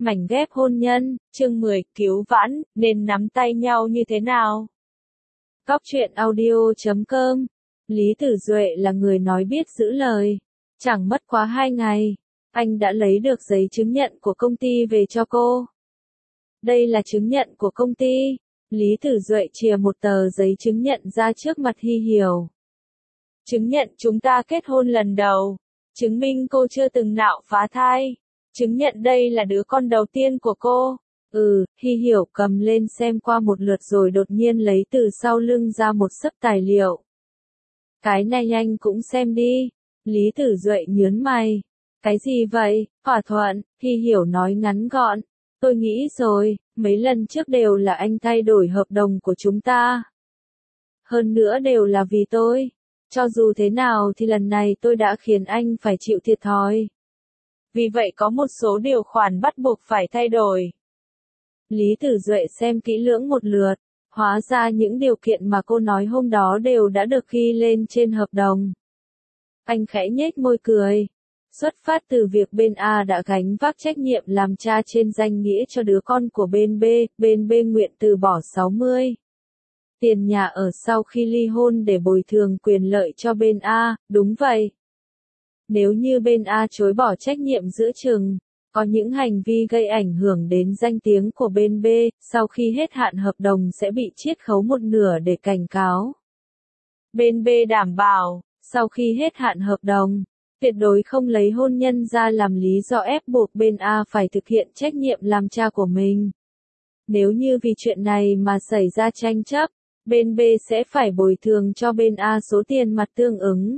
Mảnh ghép hôn nhân, chương 10, cứu vãn, nên nắm tay nhau như thế nào? Cóc truyện audio.com. Lý Tử Duệ là người nói biết giữ lời. Chẳng mất quá 2 ngày, anh đã lấy được giấy chứng nhận của công ty về cho cô. Đây là chứng nhận của công ty. Lý Tử Duệ chìa một tờ giấy chứng nhận ra trước mặt Hy Hiểu. Chứng nhận chúng ta kết hôn lần đầu. Chứng minh cô chưa từng nạo phá thai. Chứng nhận đây là đứa con đầu tiên của cô. Hy Hiểu cầm lên xem qua một lượt rồi đột nhiên lấy từ sau lưng ra một xấp tài liệu. Cái này anh cũng xem đi. Lý Tử Duệ nhớn mày. Cái gì vậy? Thỏa thuận, Hy Hiểu nói ngắn gọn. Tôi nghĩ rồi, mấy lần trước đều là anh thay đổi hợp đồng của chúng ta. Hơn nữa đều là vì tôi. Cho dù thế nào thì lần này tôi đã khiến anh phải chịu thiệt thòi. Vì vậy có một số điều khoản bắt buộc phải thay đổi. Lý Tử Duệ xem kỹ lưỡng một lượt, hóa ra những điều kiện mà cô nói hôm đó đều đã được ghi lên trên hợp đồng. Anh khẽ nhếch môi cười. Xuất phát từ việc bên A đã gánh vác trách nhiệm làm cha trên danh nghĩa cho đứa con của bên B nguyện từ bỏ 60 tiền nhà ở sau khi ly hôn để bồi thường quyền lợi cho bên A, đúng vậy. Nếu như bên A chối bỏ trách nhiệm giữa chừng, có những hành vi gây ảnh hưởng đến danh tiếng của bên B, sau khi hết hạn hợp đồng sẽ bị chiết khấu một nửa để cảnh cáo. Bên B đảm bảo, sau khi hết hạn hợp đồng, tuyệt đối không lấy hôn nhân ra làm lý do ép buộc bên A phải thực hiện trách nhiệm làm cha của mình. Nếu như vì chuyện này mà xảy ra tranh chấp, bên B sẽ phải bồi thường cho bên A số tiền mặt tương ứng.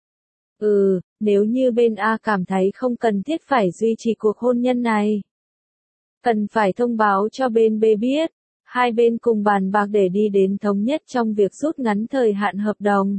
Nếu như bên A cảm thấy không cần thiết phải duy trì cuộc hôn nhân này, cần phải thông báo cho bên B biết, hai bên cùng bàn bạc để đi đến thống nhất trong việc rút ngắn thời hạn hợp đồng.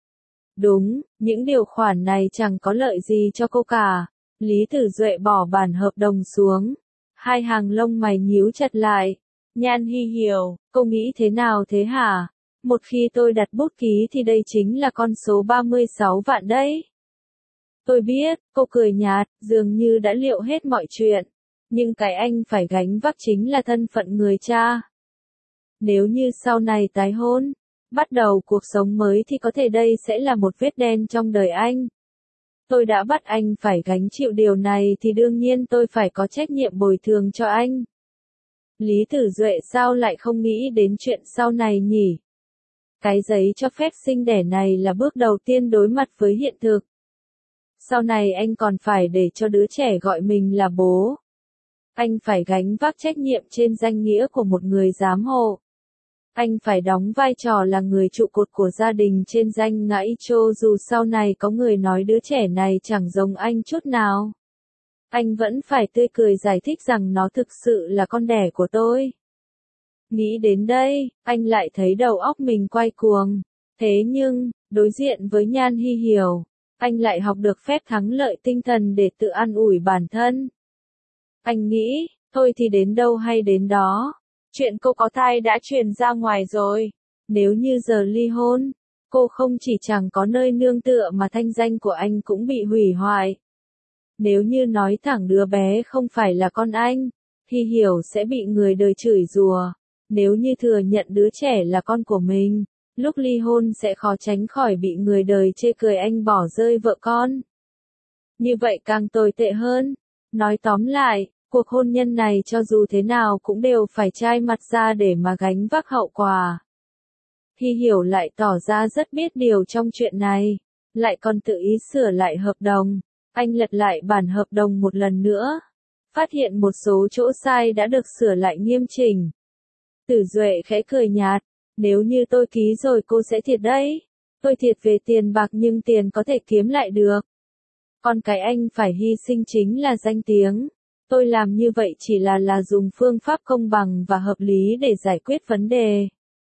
Đúng, những điều khoản này chẳng có lợi gì cho cô cả. Lý Tử Duệ bỏ bản hợp đồng xuống. Hai hàng lông mày nhíu chặt lại. Nhan Hy Hiểu, cô nghĩ thế nào thế hả? Một khi tôi đặt bút ký thì đây chính là con số 36 vạn đấy. Tôi biết, cô cười nhạt, dường như đã liệu hết mọi chuyện. Nhưng cái anh phải gánh vác chính là thân phận người cha. Nếu như sau này tái hôn, bắt đầu cuộc sống mới thì có thể đây sẽ là một vết đen trong đời anh. Tôi đã bắt anh phải gánh chịu điều này thì đương nhiên tôi phải có trách nhiệm bồi thường cho anh. Lý Tử Duệ sao lại không nghĩ đến chuyện sau này nhỉ? Cái giấy cho phép sinh đẻ này là bước đầu tiên đối mặt với hiện thực. Sau này anh còn phải để cho đứa trẻ gọi mình là bố. Anh phải gánh vác trách nhiệm trên danh nghĩa của một người giám hộ. Anh phải đóng vai trò là người trụ cột của gia đình trên danh ngã Icho dù sau này có người nói đứa trẻ này chẳng giống anh chút nào. Anh vẫn phải tươi cười giải thích rằng nó thực sự là con đẻ của tôi. Nghĩ đến đây, anh lại thấy đầu óc mình quay cuồng. Thế nhưng, đối diện với Nhan Hy Hiểu, anh lại học được phép thắng lợi tinh thần để tự an ủi bản thân. Anh nghĩ, thôi thì đến đâu hay đến đó. Chuyện cô có thai đã truyền ra ngoài rồi. Nếu như giờ ly hôn, cô không chỉ chẳng có nơi nương tựa mà thanh danh của anh cũng bị hủy hoại. Nếu như nói thẳng đứa bé không phải là con anh, Hy Hiểu sẽ bị người đời chửi rủa. Nếu như thừa nhận đứa trẻ là con của mình, lúc ly hôn sẽ khó tránh khỏi bị người đời chê cười anh bỏ rơi vợ con. Như vậy càng tồi tệ hơn. Nói tóm lại, cuộc hôn nhân này cho dù thế nào cũng đều phải chai mặt ra để mà gánh vác hậu quả. Hy Hiểu lại tỏ ra rất biết điều trong chuyện này, lại còn tự ý sửa lại hợp đồng. Anh lật lại bản hợp đồng một lần nữa, phát hiện một số chỗ sai đã được sửa lại nghiêm chỉnh. Tử Duệ khẽ cười nhạt, nếu như tôi ký rồi cô sẽ thiệt đấy. Tôi thiệt về tiền bạc nhưng tiền có thể kiếm lại được. Còn cái anh phải hy sinh chính là danh tiếng. Tôi làm như vậy chỉ là dùng phương pháp công bằng và hợp lý để giải quyết vấn đề.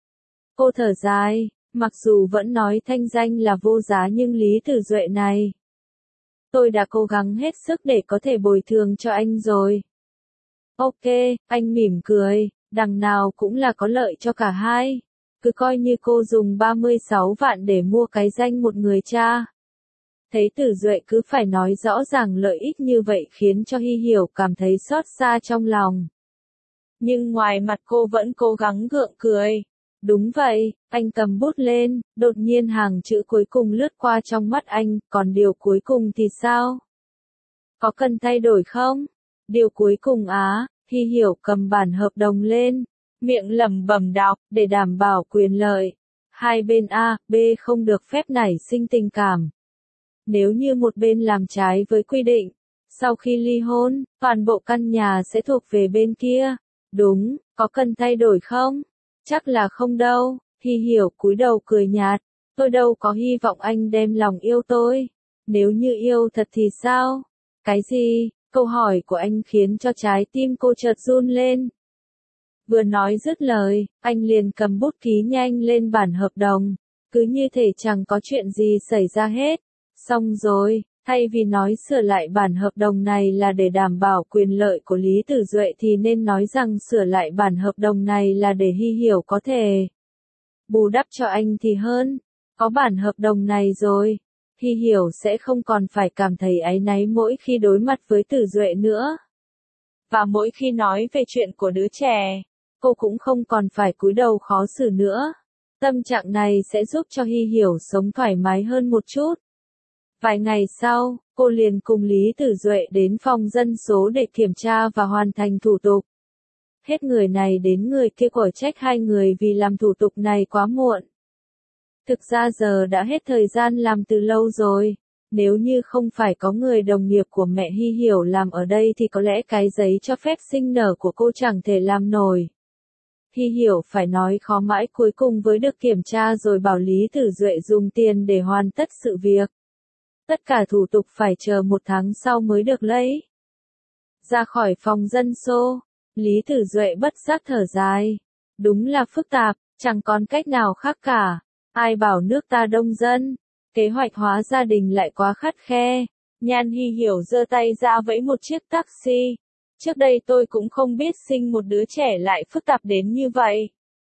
Cô thở dài, mặc dù vẫn nói thanh danh là vô giá nhưng Lý Tử Duệ này. Tôi đã cố gắng hết sức để có thể bồi thường cho anh rồi. Ok, anh mỉm cười, đằng nào cũng là có lợi cho cả hai. Cứ coi như cô dùng 36 vạn để mua cái danh một người cha. Thấy Tử Duệ cứ phải nói rõ ràng lợi ích như vậy khiến cho Hy Hiểu cảm thấy xót xa trong lòng. Nhưng ngoài mặt cô vẫn cố gắng gượng cười. Đúng vậy, anh cầm bút lên, đột nhiên hàng chữ cuối cùng lướt qua trong mắt anh, còn điều cuối cùng thì sao? Có cần thay đổi không? Điều cuối cùng á, Hy Hiểu cầm bản hợp đồng lên, miệng lẩm bẩm đọc, để đảm bảo quyền lợi. Hai bên A, B không được phép nảy sinh tình cảm. Nếu như một bên làm trái với quy định, sau khi ly hôn, toàn bộ căn nhà sẽ thuộc về bên kia. Đúng, có cần thay đổi không? Chắc là không đâu, Hy Hiểu cúi đầu cười nhạt. Tôi đâu có hy vọng anh đem lòng yêu tôi. Nếu như yêu thật thì sao? Cái gì? Câu hỏi của anh khiến cho trái tim cô chợt run lên. Vừa nói dứt lời, anh liền cầm bút ký nhanh lên bản hợp đồng. Cứ như thể chẳng có chuyện gì xảy ra hết. Xong rồi, thay vì nói sửa lại bản hợp đồng này là để đảm bảo quyền lợi của Lý Tử Duệ thì nên nói rằng sửa lại bản hợp đồng này là để Hy Hiểu có thể bù đắp cho anh thì hơn. Có bản hợp đồng này rồi, Hy Hiểu sẽ không còn phải cảm thấy áy náy mỗi khi đối mặt với Tử Duệ nữa. Và mỗi khi nói về chuyện của đứa trẻ, cô cũng không còn phải cúi đầu khó xử nữa. Tâm trạng này sẽ giúp cho Hy Hiểu sống thoải mái hơn một chút. Vài ngày sau, cô liền cùng Lý Tử Duệ đến phòng dân số để kiểm tra và hoàn thành thủ tục. Hết người này đến người kia quở trách hai người vì làm thủ tục này quá muộn. Thực ra giờ đã hết thời gian làm từ lâu rồi. Nếu như không phải có người đồng nghiệp của mẹ Hy Hiểu làm ở đây thì có lẽ cái giấy cho phép sinh nở của cô chẳng thể làm nổi. Hy Hiểu phải nói khó mãi cuối cùng với được kiểm tra rồi bảo Lý Tử Duệ dùng tiền để hoàn tất sự việc. Tất cả thủ tục phải chờ 1 tháng sau mới được lấy. Ra khỏi phòng dân số, Lý Tử Duệ bất giác thở dài. Đúng là phức tạp, chẳng còn cách nào khác cả. Ai bảo nước ta đông dân, kế hoạch hóa gia đình lại quá khắt khe. Nhan Hy Hiểu giơ tay ra vẫy một chiếc taxi. Trước đây tôi cũng không biết sinh một đứa trẻ lại phức tạp đến như vậy.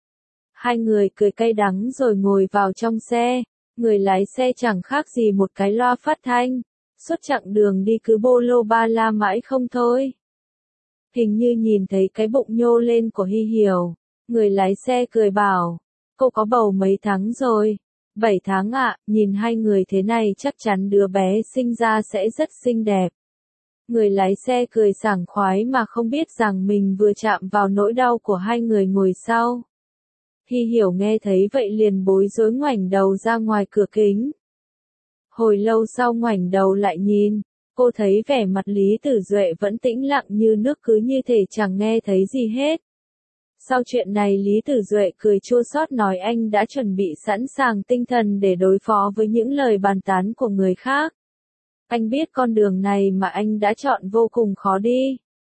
Hai người cười cay đắng rồi ngồi vào trong xe. Người lái xe chẳng khác gì một cái loa phát thanh. Suốt chặng đường đi cứ bô lô ba la mãi không thôi. Hình như nhìn thấy cái bụng nhô lên của Hy Hiểu. Người lái xe cười bảo. Cô có bầu mấy tháng rồi? 7 tháng ạ, nhìn hai người thế này chắc chắn đứa bé sinh ra sẽ rất xinh đẹp. Người lái xe cười sảng khoái mà không biết rằng mình vừa chạm vào nỗi đau của hai người ngồi sau. Hy Hiểu nghe thấy vậy liền bối rối ngoảnh đầu ra ngoài cửa kính. Hồi lâu sau ngoảnh đầu lại nhìn, cô thấy vẻ mặt Lý Tử Duệ vẫn tĩnh lặng như nước cứ như thể chẳng nghe thấy gì hết. Sau chuyện này Lý Tử Duệ cười chua xót nói anh đã chuẩn bị sẵn sàng tinh thần để đối phó với những lời bàn tán của người khác. Anh biết con đường này mà anh đã chọn vô cùng khó đi.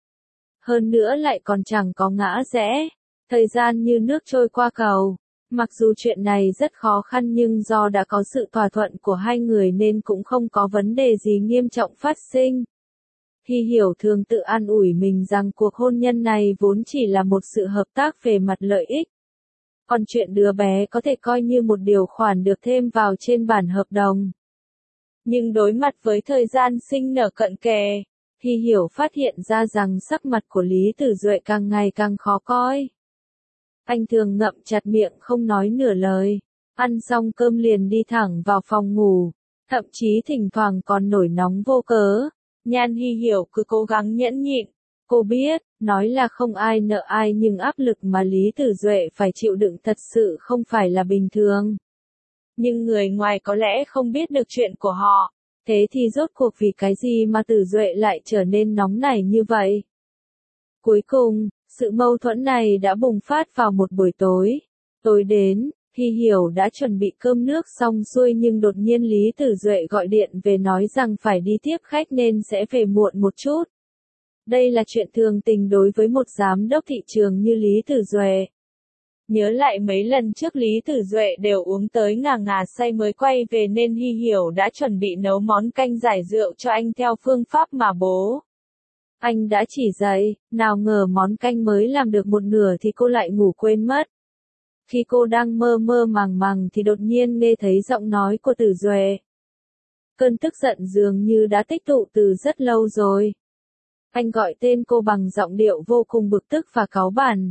Hơn nữa lại còn chẳng có ngã rẽ. Thời gian như nước trôi qua cầu. Mặc dù chuyện này rất khó khăn nhưng do đã có sự thỏa thuận của hai người nên cũng không có vấn đề gì nghiêm trọng phát sinh. Hy Hiểu thường tự an ủi mình rằng cuộc hôn nhân này vốn chỉ là một sự hợp tác về mặt lợi ích. Còn chuyện đứa bé có thể coi như một điều khoản được thêm vào trên bản hợp đồng. Nhưng đối mặt với thời gian sinh nở cận kề, Hy Hiểu phát hiện ra rằng sắc mặt của Lý Tử Duệ càng ngày càng khó coi. Anh thường ngậm chặt miệng không nói nửa lời, ăn xong cơm liền đi thẳng vào phòng ngủ, thậm chí thỉnh thoảng còn nổi nóng vô cớ. Nhan Hy Hiểu cứ cố gắng nhẫn nhịn. Cô biết, nói là không ai nợ ai nhưng áp lực mà Lý Tử Duệ phải chịu đựng thật sự không phải là bình thường. Nhưng người ngoài có lẽ không biết được chuyện của họ. Thế thì rốt cuộc vì cái gì mà Tử Duệ lại trở nên nóng nảy như vậy? Cuối cùng, sự mâu thuẫn này đã bùng phát vào một buổi tối. Tối đến, Hy Hiểu đã chuẩn bị cơm nước xong xuôi nhưng đột nhiên Lý Tử Duệ gọi điện về nói rằng phải đi tiếp khách nên sẽ về muộn một chút. Đây là chuyện thường tình đối với một giám đốc thị trường như Lý Tử Duệ. Nhớ lại mấy lần trước Lý Tử Duệ đều uống tới ngà ngà say mới quay về nên Hy Hiểu đã chuẩn bị nấu món canh giải rượu cho anh theo phương pháp mà bố anh đã chỉ dạy, nào ngờ món canh mới làm được một nửa thì cô lại ngủ quên mất. Khi cô đang mơ mơ màng màng thì đột nhiên nghe thấy giọng nói của Tử Duệ. Cơn tức giận dường như đã tích tụ từ rất lâu rồi. Anh gọi tên cô bằng giọng điệu vô cùng bực tức và cáu bẳn.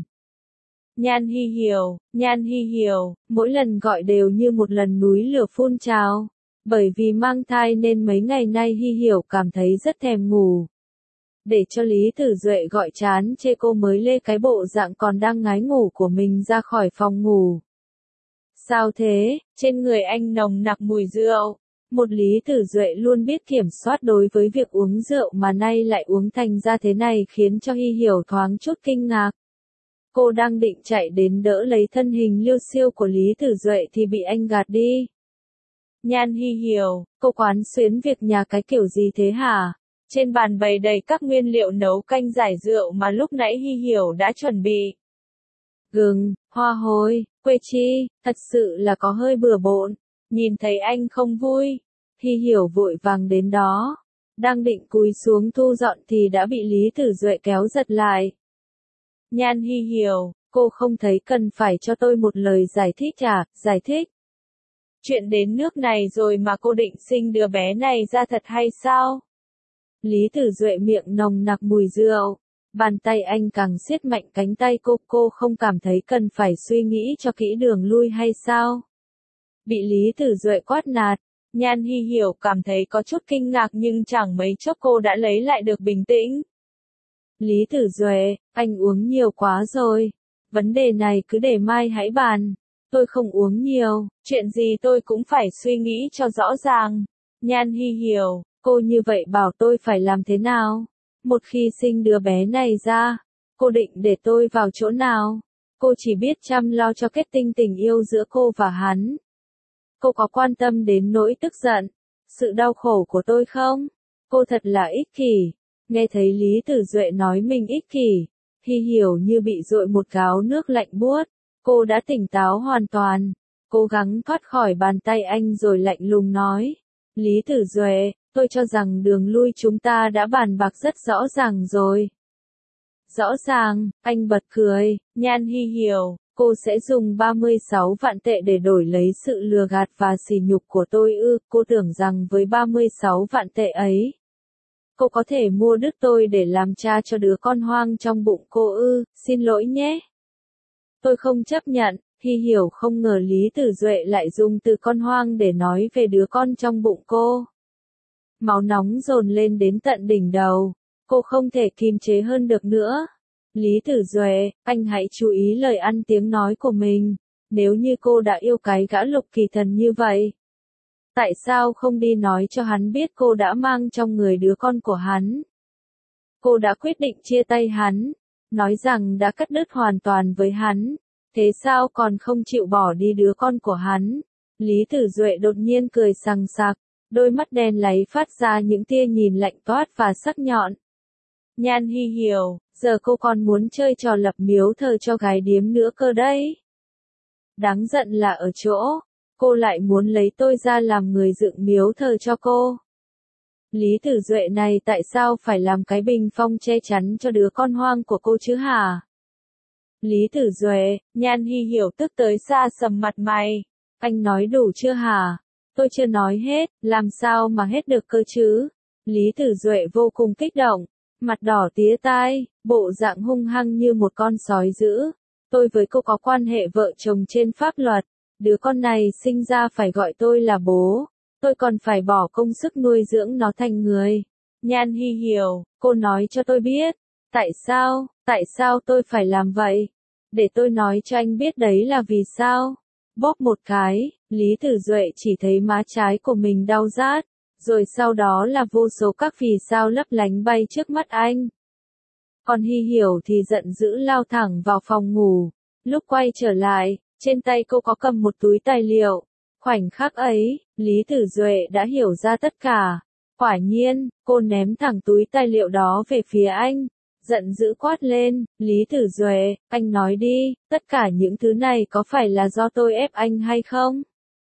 Nhan Hi Hiểu, mỗi lần gọi đều như một lần núi lửa phun trào. Bởi vì mang thai nên mấy ngày nay Hi Hiểu cảm thấy rất thèm ngủ. Để cho Lý Tử Duệ gọi chán chê cô mới lê cái bộ dạng còn đang ngái ngủ của mình ra khỏi phòng ngủ. Sao thế, trên người anh nồng nặc mùi rượu. Một Lý Tử Duệ luôn biết kiểm soát đối với việc uống rượu mà nay lại uống thành ra thế này khiến cho Hi Hiểu thoáng chút kinh ngạc. Cô đang định chạy đến đỡ lấy thân hình liêu xiêu của Lý Tử Duệ thì bị anh gạt đi. Nhan Hi Hiểu, cô quán xuyến việc nhà cái kiểu gì thế hả? Trên bàn bày đầy các nguyên liệu nấu canh giải rượu mà lúc nãy Hi Hiểu đã chuẩn bị. Gừng, hoa hôi, quê chi, thật sự là có hơi bừa bộn. Nhìn thấy anh không vui, Hi Hiểu vội vàng đến đó. Đang định cúi xuống thu dọn thì đã bị Lý Tử Duệ kéo giật lại. Nhan Hi Hiểu, cô không thấy cần phải cho tôi một lời giải thích à, giải thích. Chuyện đến nước này rồi mà cô định sinh đứa bé này ra thật hay sao? Lý Tử Duệ miệng nồng nặc mùi rượu. Bàn tay anh càng siết mạnh cánh tay cô không cảm thấy cần phải suy nghĩ cho kỹ đường lui hay sao? Bị Lý Tử Duệ quát nạt, Nhan Hi Hiểu cảm thấy có chút kinh ngạc nhưng chẳng mấy chốc cô đã lấy lại được bình tĩnh. Lý Tử Duệ, anh uống nhiều quá rồi. Vấn đề này cứ để mai hãy bàn. Tôi không uống nhiều, chuyện gì tôi cũng phải suy nghĩ cho rõ ràng. Nhan Hi Hiểu, cô như vậy bảo tôi phải làm thế nào? Một khi sinh đứa bé này ra, cô định để tôi vào chỗ nào? Cô chỉ biết chăm lo cho kết tinh tình yêu giữa cô và hắn. Cô có quan tâm đến nỗi tức giận, sự đau khổ của tôi không? Cô thật là ích kỷ. Nghe thấy Lý Tử Duệ nói mình ích kỷ, Hi Hiểu như bị dội một gáo nước lạnh buốt. Cô đã tỉnh táo hoàn toàn, cố gắng thoát khỏi bàn tay anh rồi lạnh lùng nói. Lý Tử Duệ, tôi cho rằng đường lui chúng ta đã bàn bạc rất rõ ràng rồi. Rõ ràng, anh bật cười, Nhan Hi Hiểu, cô sẽ dùng 36 vạn tệ để đổi lấy sự lừa gạt và sỉ nhục của tôi ư? Cô tưởng rằng với 36 vạn tệ ấy, cô có thể mua đứt tôi để làm cha cho đứa con hoang trong bụng cô ư? Xin lỗi nhé. Tôi không chấp nhận. Hi Hiểu không ngờ Lý Tử Duệ lại dùng từ con hoang để nói về đứa con trong bụng cô. Máu nóng dồn lên đến tận đỉnh đầu. Cô không thể kiềm chế hơn được nữa. Lý Tử Duệ, anh hãy chú ý lời ăn tiếng nói của mình. Nếu như cô đã yêu cái gã Lục Kỳ Thần như vậy, tại sao không đi nói cho hắn biết cô đã mang trong người đứa con của hắn? Cô đã quyết định chia tay hắn, nói rằng đã cắt đứt hoàn toàn với hắn. Thế sao còn không chịu bỏ đi đứa con của hắn? Lý Tử Duệ đột nhiên cười sằng sặc, đôi mắt đen láy phát ra những tia nhìn lạnh toát và sắc nhọn. Nhan Hi Hiểu, giờ cô còn muốn chơi trò lập miếu thờ cho gái điếm nữa cơ đấy. Đáng giận là ở chỗ, cô lại muốn lấy tôi ra làm người dựng miếu thờ cho cô. Lý Tử Duệ này tại sao phải làm cái bình phong che chắn cho đứa con hoang của cô chứ hả? Lý Tử Duệ, Nhan Hi Hiểu tức tới xa sầm mặt mày. Anh nói đủ chưa hả? Tôi chưa nói hết, làm sao mà hết được cơ chứ? Lý Tử Duệ vô cùng kích động, mặt đỏ tía tai, bộ dạng hung hăng như một con sói dữ. Tôi với cô có quan hệ vợ chồng trên pháp luật, đứa con này sinh ra phải gọi tôi là bố, tôi còn phải bỏ công sức nuôi dưỡng nó thành người. Nhan Hi Hiểu, cô nói cho tôi biết, tại sao tôi phải làm vậy? Để tôi nói cho anh biết đấy là vì sao. Bóp một cái, Lý Tử Duệ chỉ thấy má trái của mình đau rát, rồi sau đó là vô số các vì sao lấp lánh bay trước mắt anh. Còn Hi Hiểu thì giận dữ lao thẳng vào phòng ngủ. Lúc quay trở lại, trên tay cô có cầm một túi tài liệu. Khoảnh khắc ấy, Lý Tử Duệ đã hiểu ra tất cả. Quả nhiên, cô ném thẳng túi tài liệu đó về phía anh. Giận dữ quát lên, Lý Tử Duệ, anh nói đi, tất cả những thứ này có phải là do tôi ép anh hay không?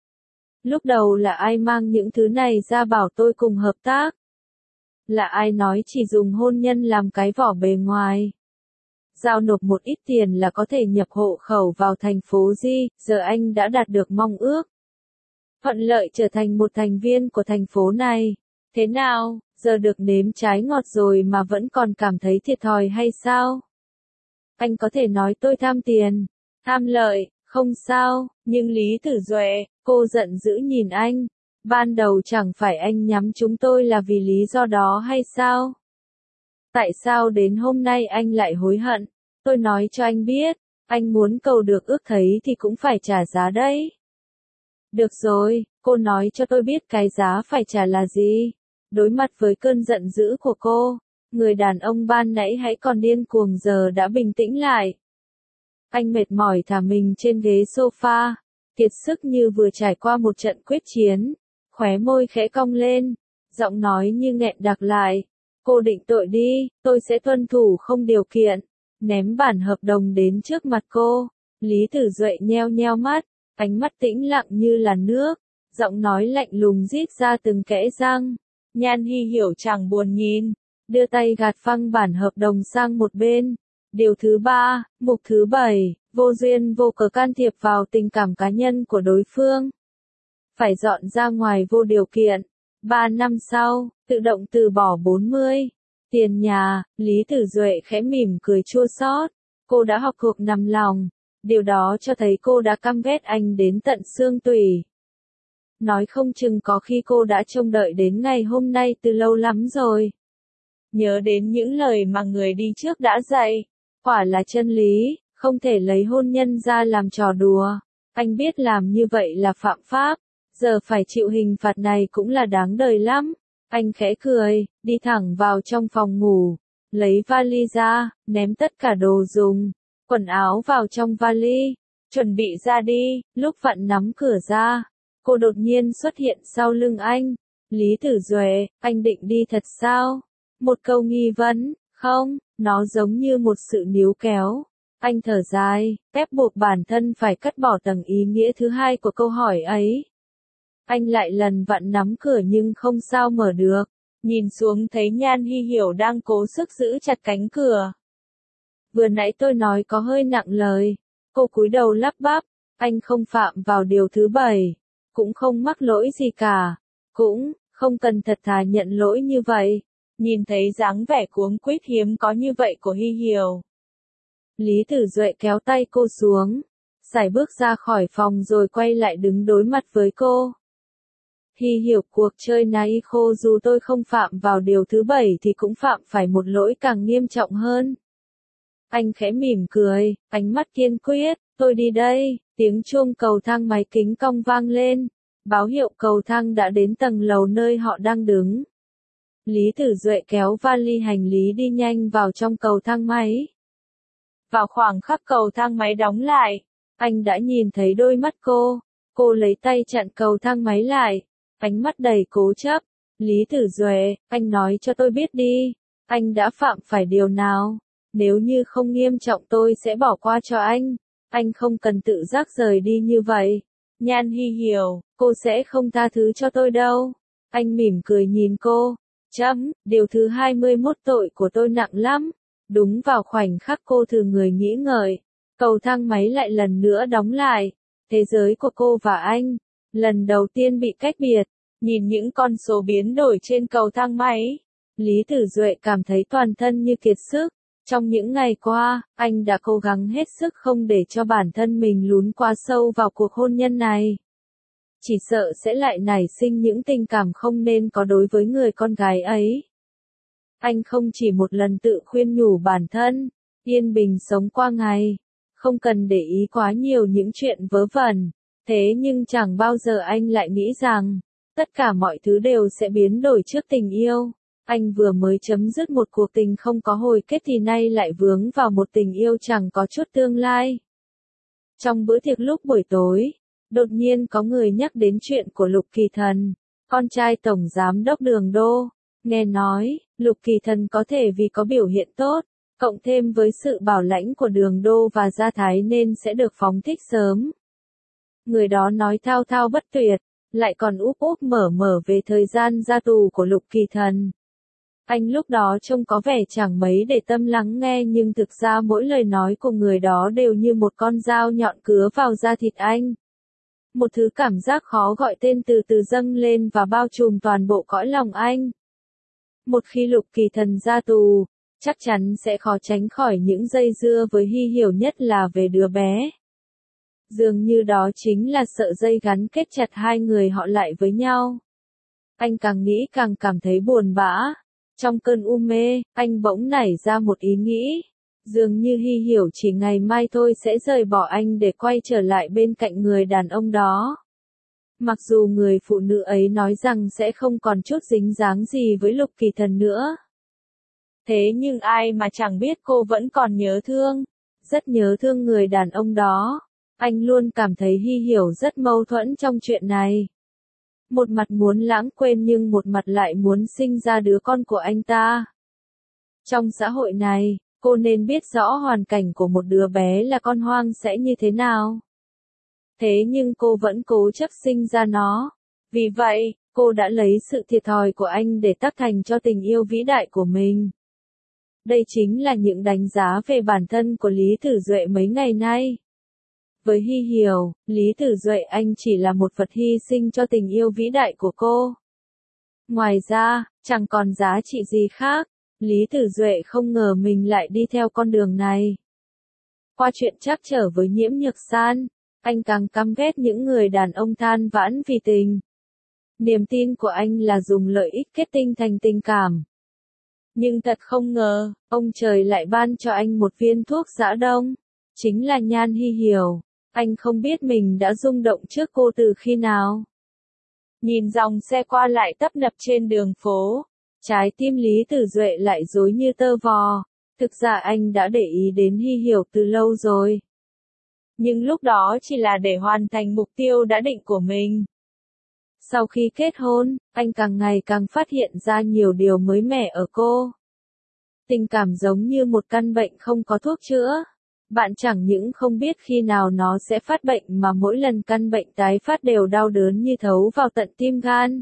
Lúc đầu là ai mang những thứ này ra bảo tôi cùng hợp tác? Là ai nói chỉ dùng hôn nhân làm cái vỏ bề ngoài? Giao nộp một ít tiền là có thể nhập hộ khẩu vào thành phố Di, giờ anh đã đạt được mong ước. thuận lợi trở thành một thành viên của thành phố này. Thế nào, giờ được nếm trái ngọt rồi mà vẫn còn cảm thấy thiệt thòi hay sao? Anh có thể nói tôi tham tiền, tham lợi, không sao, nhưng Lý Tử Duệ, cô giận dữ nhìn anh. Ban đầu chẳng phải anh nhắm chúng tôi là vì lý do đó hay sao? Tại sao đến hôm nay anh lại hối hận? Tôi nói cho anh biết, anh muốn cầu được ước thấy thì cũng phải trả giá đấy. Được rồi, cô nói cho tôi biết cái giá phải trả là gì. Đối mặt với cơn giận dữ của cô, người đàn ông ban nãy hãy còn điên cuồng giờ đã bình tĩnh lại. Anh mệt mỏi thả mình trên ghế sofa, kiệt sức như vừa trải qua một trận quyết chiến, khóe môi khẽ cong lên, giọng nói như nghẹn đặc lại. Cô định tội đi, tôi sẽ tuân thủ không điều kiện. Ném bản hợp đồng đến trước mặt cô. Lý Tử Duệ nheo nheo mắt, ánh mắt tĩnh lặng như là nước, giọng nói lạnh lùng rít ra từng kẽ răng. Nhan Hi Hiểu chẳng buồn nhìn, đưa tay gạt phăng bản hợp đồng sang một bên. Điều thứ 3, mục thứ 7, vô duyên vô cớ can thiệp vào tình cảm cá nhân của đối phương. Phải dọn ra ngoài vô điều kiện. 3 năm sau, tự động từ bỏ 40. Tiền nhà, Lý Tử Duệ khẽ mỉm cười chua xót. Cô đã học thuộc nằm lòng. Điều đó cho thấy cô đã căm ghét anh đến tận xương tủy. Nói không chừng có khi cô đã trông đợi đến ngày hôm nay từ lâu lắm rồi. Nhớ đến những lời mà người đi trước đã dạy. Quả là chân lý, không thể lấy hôn nhân ra làm trò đùa. Anh biết làm như vậy là phạm pháp. Giờ phải chịu hình phạt này cũng là đáng đời lắm. Anh khẽ cười, đi thẳng vào trong phòng ngủ, lấy vali ra, ném tất cả đồ dùng, quần áo vào trong vali, chuẩn bị ra đi. Lúc vặn nắm cửa ra, cô đột nhiên xuất hiện sau lưng anh. Lý Tử Duệ, anh định đi thật sao? Một câu nghi vấn, không, nó giống như một sự níu kéo. Anh thở dài, ép buộc bản thân phải cắt bỏ tầng ý nghĩa thứ hai của câu hỏi ấy. Anh lại lần vặn nắm cửa nhưng không sao mở được. Nhìn xuống thấy Nhan Hi Hiểu đang cố sức giữ chặt cánh cửa. Vừa nãy tôi nói có hơi nặng lời. Cô cúi đầu lắp bắp. Anh không phạm vào điều thứ 7. Cũng không mắc lỗi gì cả. Cũng không cần thật thà nhận lỗi như vậy. Nhìn thấy dáng vẻ cuống quýt hiếm có như vậy của Hi Hiểu, Lý Tử Duệ kéo tay cô xuống, sải bước ra khỏi phòng rồi quay lại đứng đối mặt với cô. Hi Hiểu, cuộc chơi này khô dù tôi không phạm vào điều thứ 7 thì cũng phạm phải một lỗi càng nghiêm trọng hơn. Anh khẽ mỉm cười, ánh mắt kiên quyết. Tôi đi đây. Tiếng chuông cầu thang máy kính cong vang lên, báo hiệu cầu thang đã đến tầng lầu nơi họ đang đứng. Lý Tử Duệ kéo vali hành lý đi nhanh vào trong cầu thang máy. Vào khoảng khắc cầu thang máy đóng lại, anh đã nhìn thấy đôi mắt cô. Cô lấy tay chặn cầu thang máy lại, ánh mắt đầy cố chấp. Lý Tử Duệ, anh nói cho tôi biết đi, anh đã phạm phải điều nào? Nếu như không nghiêm trọng tôi sẽ bỏ qua cho anh không cần tự giác rời đi như vậy. Nhan Hi Hiểu, cô sẽ không tha thứ cho tôi đâu. Anh mỉm cười nhìn cô. Điều thứ 21 tội của tôi nặng lắm. Đúng vào khoảnh khắc cô thử người nghĩ ngợi, cầu thang máy lại lần nữa đóng lại. Thế giới của cô và anh, lần đầu tiên bị cách biệt. Nhìn những con số biến đổi trên cầu thang máy, Lý Tử Duệ cảm thấy toàn thân như kiệt sức. Trong những ngày qua, anh đã cố gắng hết sức không để cho bản thân mình lún quá sâu vào cuộc hôn nhân này. Chỉ sợ sẽ lại nảy sinh những tình cảm không nên có đối với người con gái ấy. Anh không chỉ một lần tự khuyên nhủ bản thân, yên bình sống qua ngày, không cần để ý quá nhiều những chuyện vớ vẩn. Thế nhưng chẳng bao giờ anh lại nghĩ rằng, tất cả mọi thứ đều sẽ biến đổi trước tình yêu. Anh vừa mới chấm dứt một cuộc tình không có hồi kết thì nay lại vướng vào một tình yêu chẳng có chút tương lai. Trong bữa tiệc lúc buổi tối, đột nhiên có người nhắc đến chuyện của Lục Kỳ Thần, con trai Tổng Giám đốc Đường Đô. Nghe nói, Lục Kỳ Thần có thể vì có biểu hiện tốt, cộng thêm với sự bảo lãnh của Đường Đô và Gia Thái nên sẽ được phóng thích sớm. Người đó nói thao thao bất tuyệt, lại còn úp úp mở mở về thời gian ra tù của Lục Kỳ Thần. Anh lúc đó trông có vẻ chẳng mấy để tâm lắng nghe nhưng thực ra mỗi lời nói của người đó đều như một con dao nhọn cứa vào da thịt anh. Một thứ cảm giác khó gọi tên từ từ dâng lên và bao trùm toàn bộ cõi lòng anh. Một khi Lục Kỳ Thần ra tù, chắc chắn sẽ khó tránh khỏi những dây dưa với Hy Hiểu, nhất là về đứa bé. Dường như đó chính là sợi dây gắn kết chặt hai người họ lại với nhau. Anh càng nghĩ càng cảm thấy buồn bã. Trong cơn u mê, anh bỗng nảy ra một ý nghĩ. Dường như Hy Hiểu chỉ ngày mai thôi sẽ rời bỏ anh để quay trở lại bên cạnh người đàn ông đó. Mặc dù người phụ nữ ấy nói rằng sẽ không còn chút dính dáng gì với Lục Kỳ Thần nữa. Thế nhưng ai mà chẳng biết cô vẫn còn nhớ thương. Rất nhớ thương người đàn ông đó. Anh luôn cảm thấy Hy Hiểu rất mâu thuẫn trong chuyện này. Một mặt muốn lãng quên nhưng một mặt lại muốn sinh ra đứa con của anh ta. Trong xã hội này, cô nên biết rõ hoàn cảnh của một đứa bé là con hoang sẽ như thế nào. Thế nhưng cô vẫn cố chấp sinh ra nó. Vì vậy, cô đã lấy sự thiệt thòi của anh để tác thành cho tình yêu vĩ đại của mình. Đây chính là những đánh giá về bản thân của Lý Tử Duệ mấy ngày nay. Với Hy Hiểu, Lý Tử Duệ anh chỉ là một vật hy sinh cho tình yêu vĩ đại của cô. Ngoài ra, chẳng còn giá trị gì khác. Lý Tử Duệ không ngờ mình lại đi theo con đường này. Qua chuyện trắc trở với Nhiễm Nhược San, anh càng căm ghét những người đàn ông than vãn vì tình. Niềm tin của anh là dùng lợi ích kết tinh thành tình cảm. Nhưng thật không ngờ, ông trời lại ban cho anh một viên thuốc giã đông. Chính là Nhan Hy Hiểu. Anh không biết mình đã rung động trước cô từ khi nào. Nhìn dòng xe qua lại tấp nập trên đường phố, trái tim Lý Tử Duệ lại rối như tơ vò. Thực ra anh đã để ý đến Hy Hiểu từ lâu rồi. Nhưng lúc đó chỉ là để hoàn thành mục tiêu đã định của mình. Sau khi kết hôn, anh càng ngày càng phát hiện ra nhiều điều mới mẻ ở cô. Tình cảm giống như một căn bệnh không có thuốc chữa. Bạn chẳng những không biết khi nào nó sẽ phát bệnh mà mỗi lần căn bệnh tái phát đều đau đớn như thấu vào tận tim gan.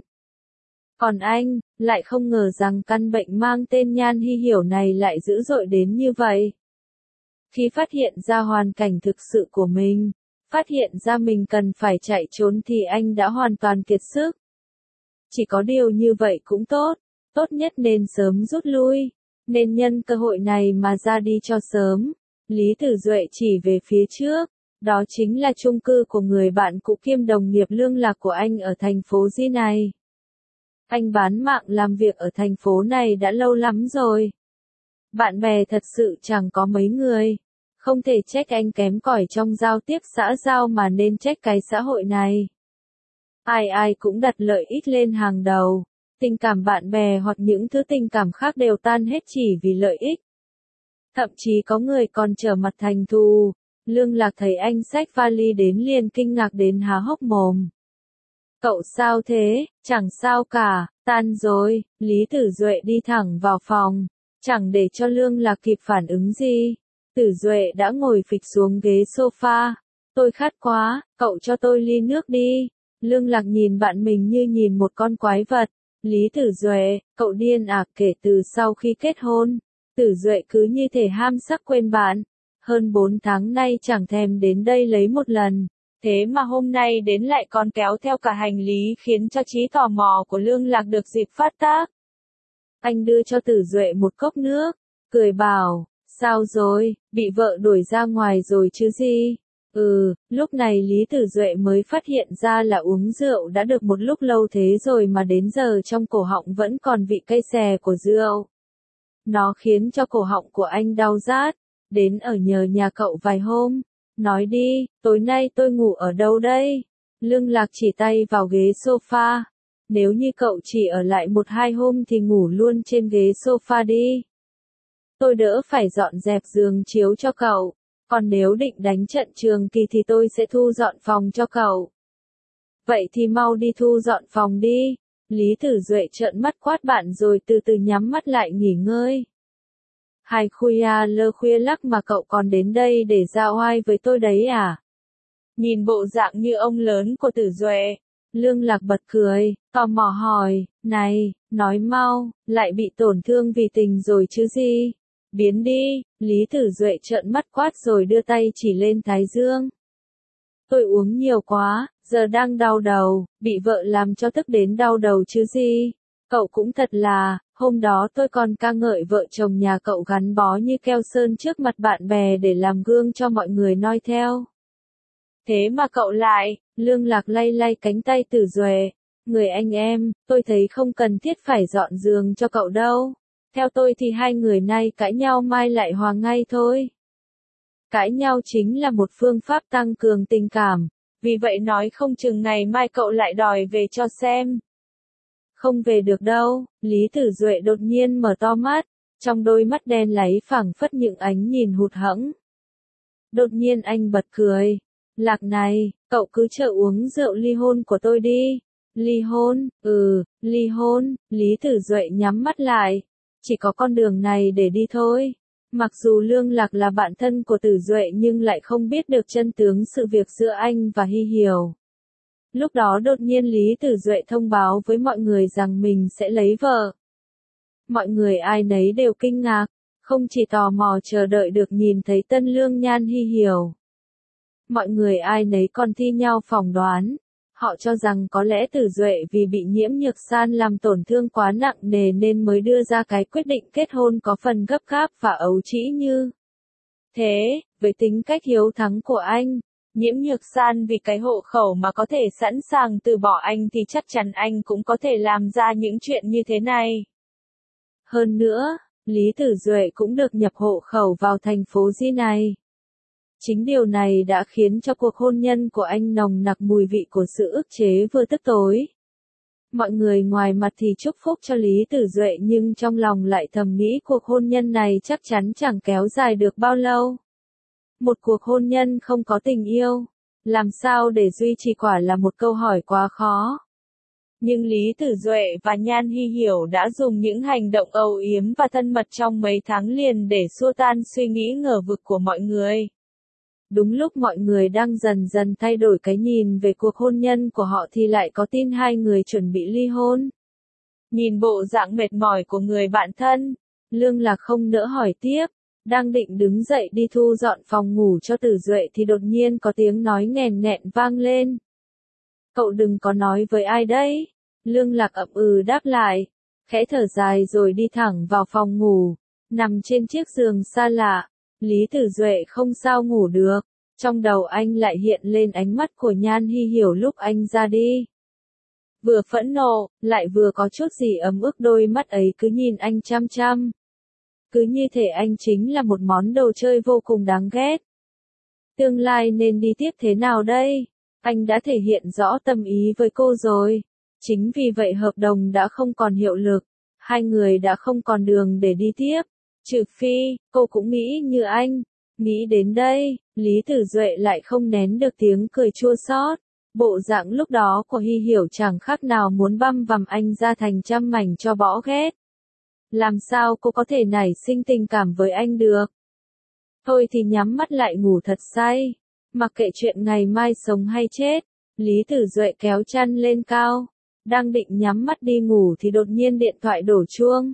Còn anh, lại không ngờ rằng căn bệnh mang tên Nhan Hy Hiểu này lại dữ dội đến như vậy. Khi phát hiện ra hoàn cảnh thực sự của mình, phát hiện ra mình cần phải chạy trốn thì anh đã hoàn toàn kiệt sức. Chỉ có điều như vậy cũng tốt, tốt nhất nên sớm rút lui, nên nhân cơ hội này mà ra đi cho sớm. Lý Tử Duệ chỉ về phía trước, đó chính là chung cư của người bạn cũ kiêm đồng nghiệp Lương Lạc của anh ở thành phố Di này. Anh bán mạng làm việc ở thành phố này đã lâu lắm rồi. Bạn bè thật sự chẳng có mấy người. Không thể trách anh kém cỏi trong giao tiếp xã giao mà nên trách cái xã hội này. Ai ai cũng đặt lợi ích lên hàng đầu. Tình cảm bạn bè hoặc những thứ tình cảm khác đều tan hết chỉ vì lợi ích. Thậm chí có người còn trở mặt thành thù. Lương Lạc thấy anh xách vali đến liền kinh ngạc đến há hốc mồm. Cậu sao thế? Chẳng sao cả, tan rồi. Lý Tử Duệ đi thẳng vào phòng, chẳng để cho Lương Lạc kịp phản ứng gì. Tử Duệ đã ngồi phịch xuống ghế sofa. Tôi khát quá, cậu cho tôi ly nước đi. Lương Lạc nhìn bạn mình như nhìn một con quái vật. Lý Tử Duệ, cậu điên à? Kể từ sau khi kết hôn, Tử Duệ cứ như thể ham sắc quên bạn. Hơn 4 tháng nay chẳng thèm đến đây lấy một lần. Thế mà hôm nay đến lại còn kéo theo cả hành lý khiến cho trí tò mò của Lương Lạc được dịp phát tác. Anh đưa cho Tử Duệ một cốc nước, cười bảo, sao rồi, bị vợ đuổi ra ngoài rồi chứ gì? Lúc này Lý Tử Duệ mới phát hiện ra là uống rượu đã được một lúc lâu thế rồi mà đến giờ trong cổ họng vẫn còn vị cay xè của rượu. Nó khiến cho cổ họng của anh đau rát. Đến ở nhờ nhà cậu vài hôm. Nói đi, tối nay tôi ngủ ở đâu đây? Lương Lạc chỉ tay vào ghế sofa. Nếu như cậu chỉ ở lại 1-2 hôm thì ngủ luôn trên ghế sofa đi. Tôi đỡ phải dọn dẹp giường chiếu cho cậu. Còn nếu định đánh trận trường kỳ thì tôi sẽ thu dọn phòng cho cậu. Vậy thì mau đi thu dọn phòng đi. Lý Tử Duệ trợn mắt quát bạn rồi từ từ nhắm mắt lại nghỉ ngơi. Hai khuya lắc mà cậu còn đến đây để ra oai với tôi đấy à? Nhìn bộ dạng như ông lớn của Tử Duệ. Lương Lạc bật cười, tò mò hỏi, này, nói mau, lại bị tổn thương vì tình rồi chứ gì? Biến đi. Lý Tử Duệ trợn mắt quát rồi đưa tay chỉ lên thái dương. Tôi uống nhiều quá, giờ đang đau đầu, bị vợ làm cho tức đến đau đầu chứ gì. Cậu cũng thật là, hôm đó tôi còn ca ngợi vợ chồng nhà cậu gắn bó như keo sơn trước mặt bạn bè để làm gương cho mọi người noi theo. Thế mà cậu lại, Lương Lạc lay lay cánh tay Tử Duệ. Người anh em, tôi thấy không cần thiết phải dọn giường cho cậu đâu. Theo tôi thì hai người nay cãi nhau mai lại hòa ngay thôi. Cãi nhau chính là một phương pháp tăng cường tình cảm. Vì vậy nói không chừng ngày mai cậu lại đòi về cho xem. Không về được đâu, Lý Tử Duệ đột nhiên mở to mắt. Trong đôi mắt đen láy phảng phất những ánh nhìn hụt hẫng. Đột nhiên anh bật cười. Lạc này, cậu cứ chờ uống rượu ly hôn của tôi đi. Ly hôn, ly hôn, Lý Tử Duệ nhắm mắt lại. Chỉ có con đường này để đi thôi. Mặc dù Lương Lạc là bạn thân của Tử Duệ nhưng lại không biết được chân tướng sự việc giữa anh và Hy Hiểu. Lúc đó đột nhiên Lý Tử Duệ thông báo với mọi người rằng mình sẽ lấy vợ. Mọi người ai nấy đều kinh ngạc, không chỉ tò mò chờ đợi được nhìn thấy tân lương nhan Hy Hiểu. Mọi người ai nấy còn thi nhau phỏng đoán. Họ cho rằng có lẽ Tử Duệ vì bị Nhiễm Nhược San làm tổn thương quá nặng nề nên mới đưa ra cái quyết định kết hôn có phần gấp gáp và ấu trĩ như thế. Với tính cách hiếu thắng của anh, Nhiễm Nhược San vì cái hộ khẩu mà có thể sẵn sàng từ bỏ anh thì chắc chắn anh cũng có thể làm ra những chuyện như thế này. Hơn nữa, Lý Tử Duệ cũng được nhập hộ khẩu vào thành phố Di này. Chính điều này đã khiến cho cuộc hôn nhân của anh nồng nặc mùi vị của sự ức chế vừa tức tối. Mọi người ngoài mặt thì chúc phúc cho Lý Tử Duệ nhưng trong lòng lại thầm nghĩ cuộc hôn nhân này chắc chắn chẳng kéo dài được bao lâu. Một cuộc hôn nhân không có tình yêu, làm sao để duy trì quả là một câu hỏi quá khó. Nhưng Lý Tử Duệ và Nhan Hy Hiểu đã dùng những hành động âu yếm và thân mật trong mấy tháng liền để xua tan suy nghĩ ngờ vực của mọi người. Đúng lúc mọi người đang dần dần thay đổi cái nhìn về cuộc hôn nhân của họ thì lại có tin hai người chuẩn bị ly hôn. Nhìn bộ dạng mệt mỏi của người bạn thân, Lương Lạc không nỡ hỏi tiếp, đang định đứng dậy đi thu dọn phòng ngủ cho Tử Duệ thì đột nhiên có tiếng nói nghèn nghẹn vang lên. Cậu đừng có nói với ai đấy. Lương Lạc ậm đáp lại, khẽ thở dài rồi đi thẳng vào phòng ngủ, nằm trên chiếc giường xa lạ. Lý Tử Duệ không sao ngủ được, trong đầu anh lại hiện lên ánh mắt của Nhan Hy Hiểu lúc anh ra đi. Vừa phẫn nộ, lại vừa có chút gì ấm ức, đôi mắt ấy cứ nhìn anh chăm chăm. Cứ như thể anh chính là một món đồ chơi vô cùng đáng ghét. Tương lai nên đi tiếp thế nào đây? Anh đã thể hiện rõ tâm ý với cô rồi. Chính vì vậy hợp đồng đã không còn hiệu lực. Hai người đã không còn đường để đi tiếp. Trừ phi, cô cũng nghĩ như anh. Nghĩ đến đây, Lý Tử Duệ lại không nén được tiếng cười chua xót. Bộ dạng lúc đó của Hy Hiểu chẳng khác nào muốn băm vằm anh ra thành trăm mảnh cho bỏ ghét. Làm sao cô có thể nảy sinh tình cảm với anh được? Thôi thì nhắm mắt lại ngủ thật say. Mặc kệ chuyện ngày mai sống hay chết, Lý Tử Duệ kéo chăn lên cao. Đang định nhắm mắt đi ngủ thì đột nhiên điện thoại đổ chuông.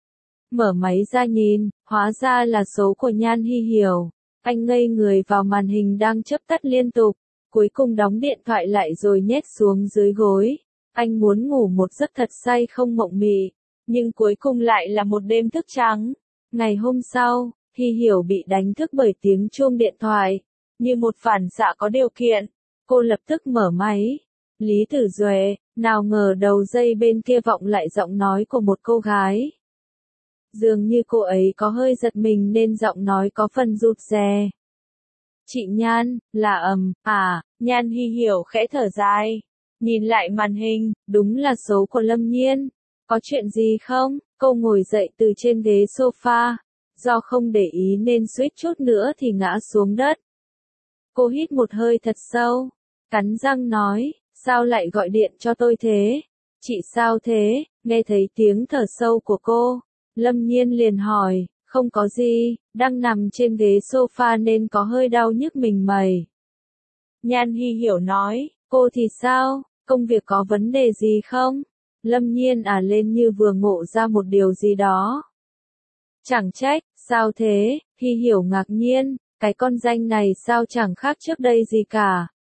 Mở máy ra nhìn, hóa ra là số của Nhan Hy Hiểu. Anh ngây người vào màn hình đang chớp tắt liên tục. Cuối cùng đóng điện thoại lại rồi nhét xuống dưới gối. Anh muốn ngủ một giấc thật say không mộng mị. Nhưng cuối cùng lại là một đêm thức trắng. Ngày hôm sau, Hy Hiểu bị đánh thức bởi tiếng chuông điện thoại. Như một phản xạ có điều kiện, cô lập tức mở máy. Lý Tử Duệ, nào ngờ đầu dây bên kia vọng lại giọng nói của một cô gái. Dường như cô ấy có hơi giật mình nên giọng nói có phần rụt rè. Chị Nhan, là Nhan Hy Hiểu khẽ thở dài. Nhìn lại màn hình, đúng là số của Lâm Nhiên. Có chuyện gì không? Cô ngồi dậy từ trên ghế sofa. Do không để ý nên suýt chút nữa thì ngã xuống đất. Cô hít một hơi thật sâu. Cắn răng nói, sao lại gọi điện cho tôi thế? Chị sao thế? Nghe thấy tiếng thở sâu của cô. Lâm Nhiên liền hỏi, không có gì, đang nằm trên ghế sofa nên có hơi đau nhức mình mẩy. Nhan Hy Hiểu nói, cô thì sao? Công việc có vấn đề gì không? Lâm Nhiên lên như vừa ngộ ra một điều gì đó. Chẳng trách, sao thế? Hy Hiểu ngạc nhiên, cái con danh này sao chẳng khác trước đây gì cả.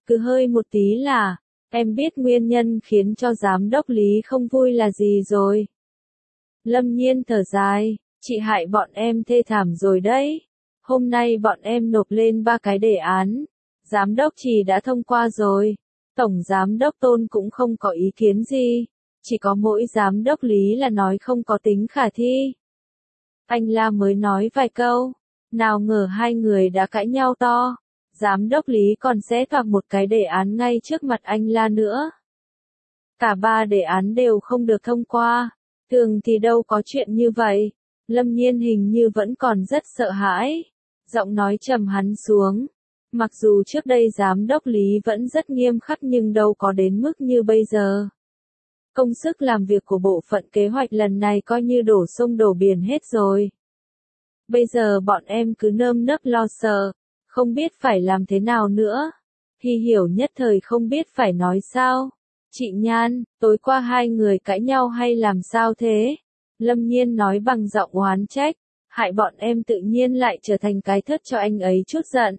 cứ hơi một tí là, em biết nguyên nhân khiến cho giám đốc Lý không vui là gì rồi. Lâm Nhiên thở dài, chị hại bọn em thê thảm rồi đấy. Hôm nay bọn em nộp lên 3 cái đề án, giám đốc Trì đã thông qua rồi, tổng giám đốc Tôn cũng không có ý kiến gì, chỉ có mỗi giám đốc Lý là nói không có tính khả thi. Anh La mới nói vài câu, nào ngờ hai người đã cãi nhau to, giám đốc Lý còn xé toạc một cái đề án ngay trước mặt anh La nữa. Cả 3 đề án đều không được thông qua, thường thì đâu có chuyện như vậy. Lâm Nhiên hình như vẫn còn rất sợ hãi, giọng nói trầm hắn xuống. Mặc dù trước đây giám đốc Lý vẫn rất nghiêm khắc nhưng đâu có đến mức như bây giờ. Công sức làm việc của bộ phận kế hoạch lần này coi như đổ sông đổ biển hết rồi. Bây giờ bọn em cứ nơm nớp lo sợ, không biết phải làm thế nào nữa. Hy Hiểu nhất thời không biết phải nói sao. Chị Nhan, tối qua hai người cãi nhau hay làm sao thế? Lâm Nhiên nói bằng giọng oán trách, hại bọn em tự nhiên lại trở thành cái thớt cho anh ấy chút giận.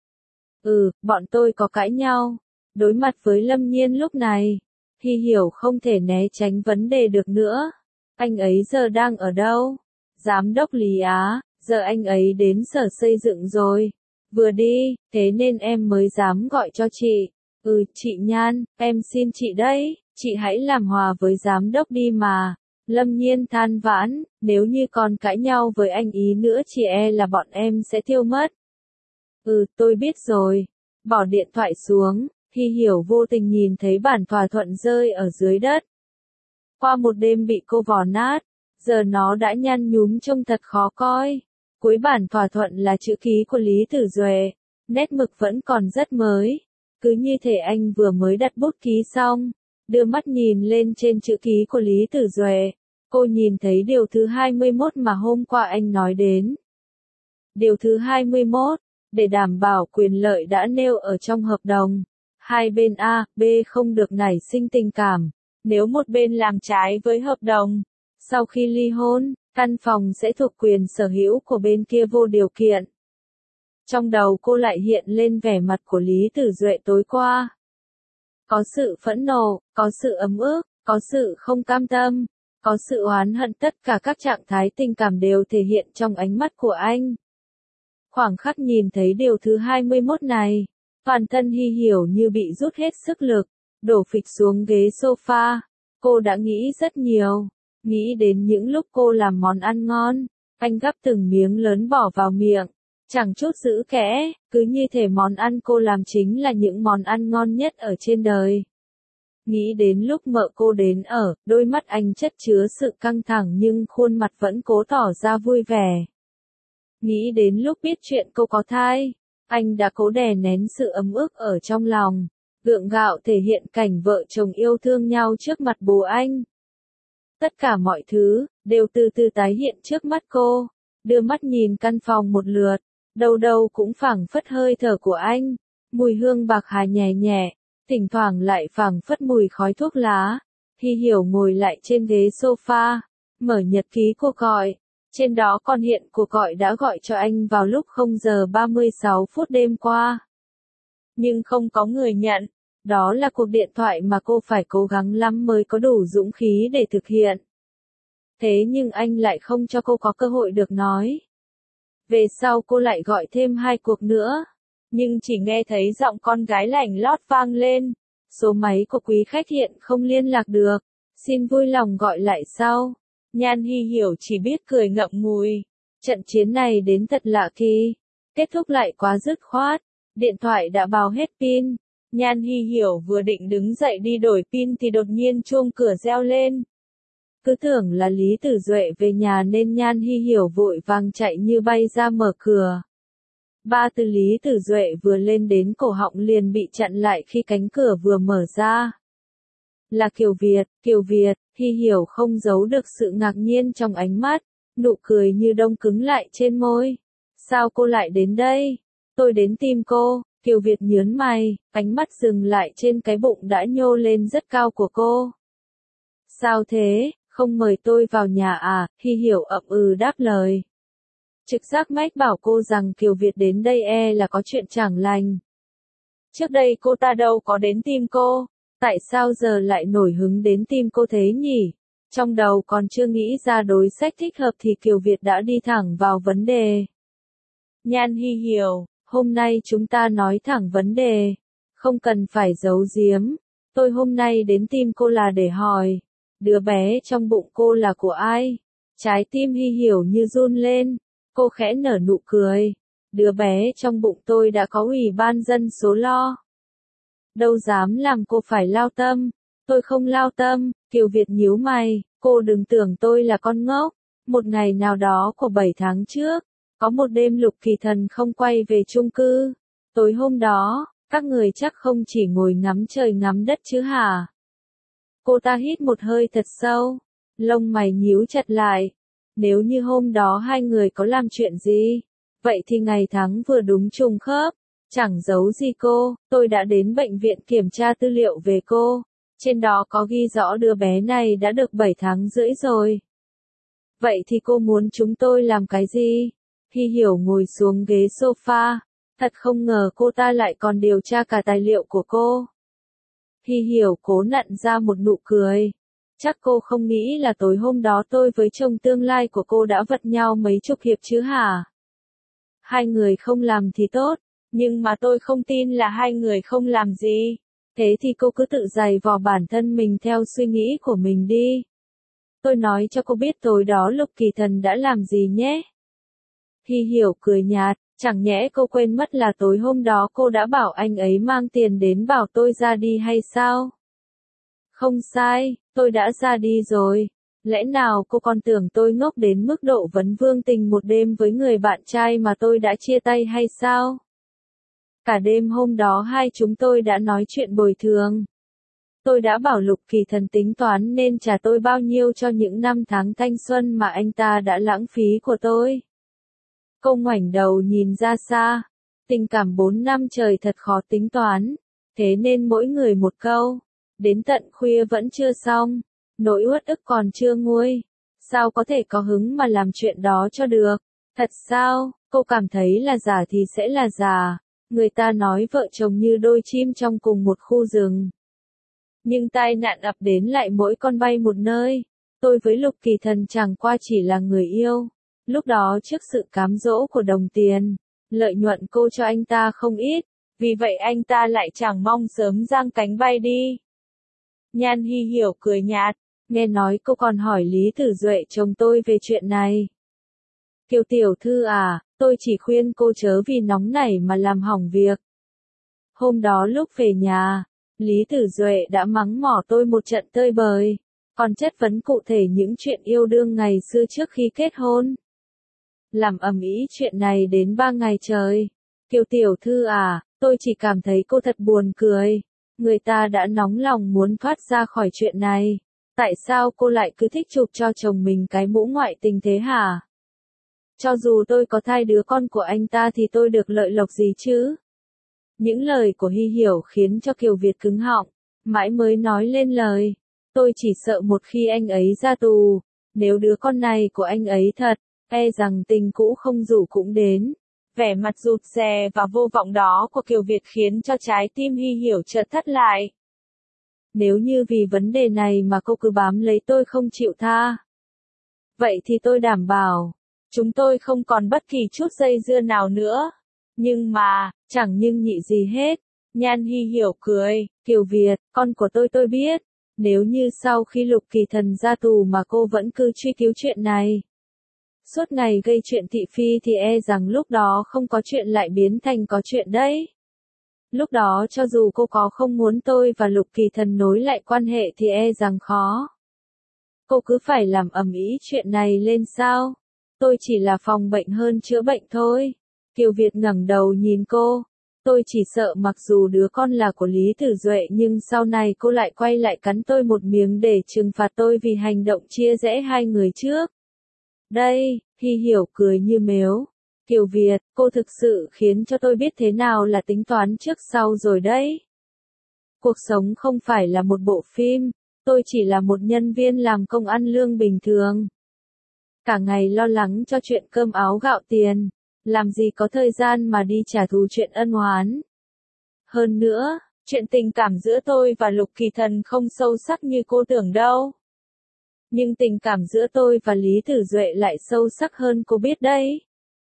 Bọn tôi có cãi nhau. Đối mặt với Lâm Nhiên lúc này, Hy Hiểu không thể né tránh vấn đề được nữa. Anh ấy giờ đang ở đâu? Giám đốc Lý Á, giờ anh ấy đến sở xây dựng rồi. Vừa đi, thế nên em mới dám gọi cho chị. Chị Nhan, em xin chị đấy, chị hãy làm hòa với giám đốc đi mà. Lâm Nhiên than vãn, nếu như còn cãi nhau với anh ý nữa chị e là bọn em sẽ thiêu mất. Tôi biết rồi. Bỏ điện thoại xuống, Hy Hiểu vô tình nhìn thấy bản thỏa thuận rơi ở dưới đất. Qua một đêm bị cô vò nát, giờ nó đã nhăn nhúm trông thật khó coi. Cuối bản thỏa thuận là chữ ký của Lý Tử Duệ, nét mực vẫn còn rất mới. Cứ như thể anh vừa mới đặt bút ký xong, đưa mắt nhìn lên trên chữ ký của Lý Tử Duệ. Cô nhìn thấy điều thứ 21 mà hôm qua anh nói đến. Điều thứ 21, để đảm bảo quyền lợi đã nêu ở trong hợp đồng. Hai bên A, B không được nảy sinh tình cảm. Nếu một bên làm trái với hợp đồng, sau khi ly hôn, căn phòng sẽ thuộc quyền sở hữu của bên kia vô điều kiện. Trong đầu cô lại hiện lên vẻ mặt của Lý Tử Duệ tối qua. Có sự phẫn nộ, có sự ấm ức, có sự không cam tâm, có sự oán hận, tất cả các trạng thái tình cảm đều thể hiện trong ánh mắt của anh. Khoảng khắc nhìn thấy điều thứ 21 này, toàn thân Hy Hiểu như bị rút hết sức lực, đổ phịch xuống ghế sofa. Cô đã nghĩ rất nhiều, nghĩ đến những lúc cô làm món ăn ngon, anh gắp từng miếng lớn bỏ vào miệng, chẳng chút giữ kẽ, cứ như thể món ăn cô làm chính là những món ăn ngon nhất ở trên đời. Nghĩ đến lúc mợ cô đến ở, đôi mắt anh chất chứa sự căng thẳng nhưng khuôn mặt vẫn cố tỏ ra vui vẻ. Nghĩ đến lúc biết chuyện cô có thai, anh đã cố đè nén sự ấm ức ở trong lòng, gượng gạo thể hiện cảnh vợ chồng yêu thương nhau trước mặt bố anh. Tất cả mọi thứ, đều từ từ tái hiện trước mắt cô, đưa mắt nhìn căn phòng một lượt, đâu đâu cũng phảng phất hơi thở của anh, mùi hương bạc hà nhẹ nhẹ, thỉnh thoảng lại phảng phất mùi khói thuốc lá. Hy Hiểu ngồi lại trên ghế sofa, mở nhật ký cuộc gọi. Trên đó còn hiện cuộc gọi đã gọi cho anh vào lúc 0 giờ 36 phút đêm qua. Nhưng không có người nhận, đó là cuộc điện thoại mà cô phải cố gắng lắm mới có đủ dũng khí để thực hiện. Thế nhưng anh lại không cho cô có cơ hội được nói. Về sau cô lại gọi thêm 2 cuộc nữa, nhưng chỉ nghe thấy giọng con gái lảnh lót vang lên. Số máy của quý khách hiện không liên lạc được, xin vui lòng gọi lại sau. Nhan Hy Hiểu chỉ biết cười ngậm ngùi. Trận chiến này đến thật lạ kỳ. Kết thúc lại quá dứt khoát. Điện thoại đã báo hết pin. Nhan Hy Hiểu vừa định đứng dậy đi đổi pin thì đột nhiên chuông cửa reo lên. Cứ tưởng là Lý Tử Duệ về nhà nên Nhan Hy Hiểu vội vàng chạy như bay ra mở cửa. Ba từ Lý Tử Duệ vừa lên đến cổ họng liền bị chặn lại khi cánh cửa vừa mở ra. Là Kiều Việt, Hy Hiểu không giấu được sự ngạc nhiên trong ánh mắt, nụ cười như đông cứng lại trên môi. Sao cô lại đến đây? Tôi đến tìm cô. Kiều Việt nhớn mày, ánh mắt dừng lại trên cái bụng đã nhô lên rất cao của cô. Sao thế, không mời tôi vào nhà à? Hy Hiểu ậm đáp lời. Trực giác mách bảo cô rằng Kiều Việt đến đây e là có chuyện chẳng lành. Trước đây cô ta đâu có đến tìm cô. Tại sao giờ lại nổi hứng đến tìm cô thế nhỉ? Trong đầu còn chưa nghĩ ra đối sách thích hợp thì Kiều Việt đã đi thẳng vào vấn đề. Nhan Hy hiểu, hôm nay chúng ta nói thẳng vấn đề. Không cần phải giấu giếm. Tôi hôm nay đến tìm cô là để hỏi. Đứa bé trong bụng cô là của ai? Trái tim Hy hiểu như run lên. Cô khẽ nở nụ cười. Đứa bé trong bụng tôi đã có ủy ban dân số lo. Đâu dám làm cô phải lao tâm. Tôi không lao tâm. Kiều Việt nhíu mày. Cô đừng tưởng tôi là con ngốc. Một ngày nào đó của 7 tháng trước, có một đêm Lục Kỳ Thần không quay về chung cư. Tối hôm đó, các người chắc không chỉ ngồi ngắm trời ngắm đất chứ hả? Cô ta hít một hơi thật sâu. Lông mày nhíu chặt lại. Nếu như hôm đó hai người có làm chuyện gì, vậy thì ngày tháng vừa đúng trùng khớp. Chẳng giấu gì cô, tôi đã đến bệnh viện kiểm tra tư liệu về cô. Trên đó có ghi rõ đứa bé này đã được 7 tháng rưỡi rồi. Vậy thì cô muốn chúng tôi làm cái gì? Hy hiểu ngồi xuống ghế sofa. Thật không ngờ cô ta lại còn điều tra cả tài liệu của cô. Hy hiểu cố nặn ra một nụ cười. Chắc cô không nghĩ là tối hôm đó tôi với chồng tương lai của cô đã vật nhau mấy chục hiệp chứ hả? Hai người không làm thì tốt, nhưng mà tôi không tin là hai người không làm gì. Thế thì cô cứ tự giày vò bản thân mình theo suy nghĩ của mình đi. Tôi nói cho cô biết tối đó Lục Kỳ Thần đã làm gì nhé. Hy hiểu cười nhạt, chẳng nhẽ cô quên mất là tối hôm đó cô đã bảo anh ấy mang tiền đến bảo tôi ra đi hay sao? Không sai, tôi đã ra đi rồi. Lẽ nào cô còn tưởng tôi ngốc đến mức độ vấn vương tình một đêm với người bạn trai mà tôi đã chia tay hay sao? Cả đêm hôm đó hai chúng tôi đã nói chuyện bồi thường. Tôi đã bảo Lục Kỳ Thần tính toán nên trả tôi bao nhiêu cho những năm tháng thanh xuân mà anh ta đã lãng phí của tôi. Cô ngoảnh đầu nhìn ra xa. Tình cảm 4 năm trời thật khó tính toán. Thế nên mỗi người một câu. Đến tận khuya vẫn chưa xong. Nỗi uất ức còn chưa nguôi. Sao có thể có hứng mà làm chuyện đó cho được? Thật sao, cô cảm thấy là giả thì sẽ là giả. Người ta nói vợ chồng như đôi chim trong cùng một khu rừng. Nhưng tai nạn ập đến lại mỗi con bay một nơi. Tôi với Lục Kỳ Thần chẳng qua chỉ là người yêu. Lúc đó trước sự cám dỗ của đồng tiền, lợi nhuận cô cho anh ta không ít. Vì vậy anh ta lại chẳng mong sớm giang cánh bay đi. Nhan Hy hiểu cười nhạt. Nghe nói cô còn hỏi Lý Tử Duệ chồng tôi về chuyện này. Kiều tiểu thư à, tôi chỉ khuyên cô chớ vì nóng nảy mà làm hỏng việc. Hôm đó lúc về nhà, Lý Tử Duệ đã mắng mỏ tôi một trận tơi bời, còn chất vấn cụ thể những chuyện yêu đương ngày xưa trước khi kết hôn. Làm ầm ĩ chuyện này đến 3 ngày trời. Kiều tiểu thư à, tôi chỉ cảm thấy cô thật buồn cười. Người ta đã nóng lòng muốn thoát ra khỏi chuyện này. Tại sao cô lại cứ thích chụp cho chồng mình cái mũ ngoại tình thế hả? Cho dù tôi có thai đứa con của anh ta thì tôi được lợi lộc gì chứ? Những lời của Hy hiểu khiến cho Kiều Việt cứng họng, mãi mới nói lên lời. Tôi chỉ sợ một khi anh ấy ra tù, nếu đứa con này của anh ấy thật, e rằng tình cũ không rủ cũng đến. Vẻ mặt rụt rè và vô vọng đó của Kiều Việt khiến cho trái tim Hy hiểu chợt thắt lại. Nếu như vì vấn đề này mà cô cứ bám lấy tôi không chịu tha, vậy thì tôi đảm bảo, chúng tôi không còn bất kỳ chút dây dưa nào nữa. Nhưng mà, chẳng nhưng nhị gì hết. Nhan Hy hiểu cười, Kiều Việt, con của tôi biết. Nếu như sau khi Lục Kỳ Thần ra tù mà cô vẫn cứ truy cứu chuyện này, suốt ngày gây chuyện thị phi thì e rằng lúc đó không có chuyện lại biến thành có chuyện đấy. Lúc đó cho dù cô có không muốn tôi và Lục Kỳ Thần nối lại quan hệ thì e rằng khó. Cô cứ phải làm ầm ĩ chuyện này lên sao? Tôi chỉ là phòng bệnh hơn chữa bệnh thôi. Kiều Việt ngẩng đầu nhìn cô. Tôi chỉ sợ mặc dù đứa con là của Lý Tử Duệ nhưng sau này cô lại quay lại cắn tôi một miếng để trừng phạt tôi vì hành động chia rẽ hai người trước. Đây, Hy hiểu cười như mếu. Kiều Việt, cô thực sự khiến cho tôi biết thế nào là tính toán trước sau rồi đấy. Cuộc sống không phải là một bộ phim, tôi chỉ là một nhân viên làm công ăn lương bình thường. Cả ngày lo lắng cho chuyện cơm áo gạo tiền, làm gì có thời gian mà đi trả thù chuyện ân oán. Hơn nữa, chuyện tình cảm giữa tôi và Lục Kỳ Thần không sâu sắc như cô tưởng đâu. Nhưng tình cảm giữa tôi và Lý Tử Duệ lại sâu sắc hơn cô biết đấy.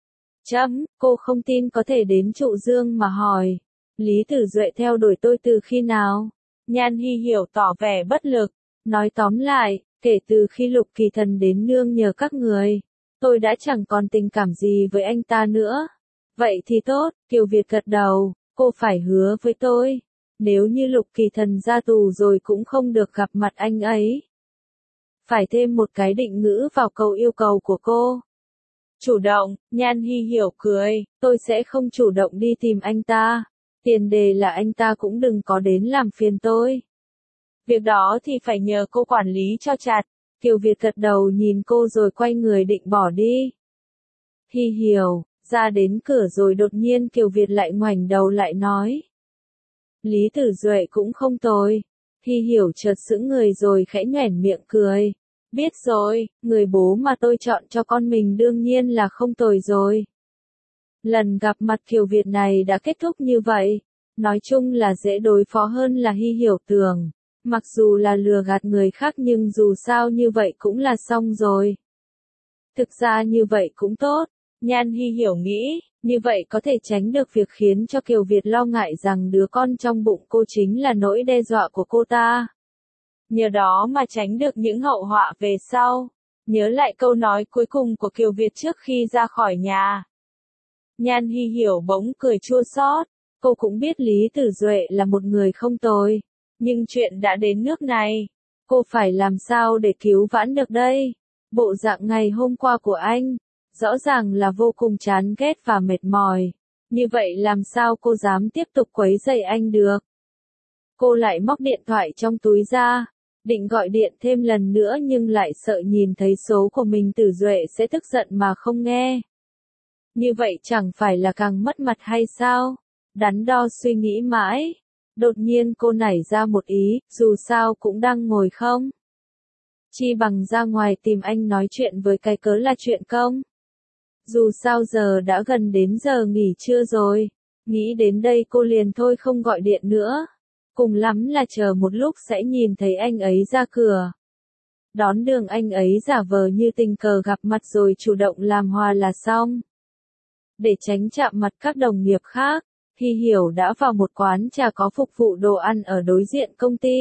Cô không tin có thể đến Trụ Dương mà hỏi. Lý Tử Duệ theo đuổi tôi từ khi nào? Nhan Hy Hiểu tỏ vẻ bất lực. Nói tóm lại, kể từ khi Lục Kỳ Thần đến nương nhờ các người, tôi đã chẳng còn tình cảm gì với anh ta nữa. Vậy thì tốt, Kiều Việt gật đầu, cô phải hứa với tôi. Nếu như Lục Kỳ Thần ra tù rồi cũng không được gặp mặt anh ấy. Phải thêm một cái định ngữ vào câu yêu cầu của cô. Chủ động, Nhan Hy Hiểu cười, tôi sẽ không chủ động đi tìm anh ta. Tiền đề là anh ta cũng đừng có đến làm phiền tôi. Việc đó thì phải nhờ cô quản lý cho chặt. Kiều Việt gật đầu nhìn cô rồi quay người định bỏ đi. Hy Hiểu, ra đến cửa rồi đột nhiên Kiều Việt lại ngoảnh đầu lại nói. Lý Tử Duệ cũng không tồi. Hy Hiểu chợt sững người rồi khẽ nhoẻn miệng cười. Biết rồi, người bố mà tôi chọn cho con mình đương nhiên là không tồi rồi. Lần gặp mặt Kiều Việt này đã kết thúc như vậy. Nói chung là dễ đối phó hơn là Hy Hiểu tưởng. Mặc dù là lừa gạt người khác nhưng dù sao như vậy cũng là xong rồi. Thực ra như vậy cũng tốt. Nhan Hy Hiểu nghĩ, như vậy có thể tránh được việc khiến cho Kiều Việt lo ngại rằng đứa con trong bụng cô chính là nỗi đe dọa của cô ta. Nhờ đó mà tránh được những hậu họa về sau. Nhớ lại câu nói cuối cùng của Kiều Việt trước khi ra khỏi nhà. Nhan Hy Hiểu bỗng cười chua xót. Cô cũng biết Lý Tử Duệ là một người không tồi. Nhưng chuyện đã đến nước này. Cô phải làm sao để cứu vãn được đây? Bộ dạng ngày hôm qua của anh. Rõ ràng là vô cùng chán ghét và mệt mỏi. Như vậy làm sao cô dám tiếp tục quấy rầy anh được? Cô lại móc điện thoại trong túi ra. Định gọi điện thêm lần nữa nhưng lại sợ nhìn thấy số của mình Tử Duệ sẽ tức giận mà không nghe. Như vậy chẳng phải là càng mất mặt hay sao? Đắn đo suy nghĩ mãi. Đột nhiên cô nảy ra một ý, dù sao cũng đang ngồi không. Chi bằng ra ngoài tìm anh nói chuyện với cái cớ là chuyện công. Dù sao giờ đã gần đến giờ nghỉ trưa rồi. Nghĩ đến đây cô liền thôi không gọi điện nữa. Cùng lắm là chờ một lúc sẽ nhìn thấy anh ấy ra cửa. Đón đường anh ấy giả vờ như tình cờ gặp mặt rồi chủ động làm hòa là xong. Để tránh chạm mặt các đồng nghiệp khác, Hy Hiểu đã vào một quán trà có phục vụ đồ ăn ở đối diện công ty.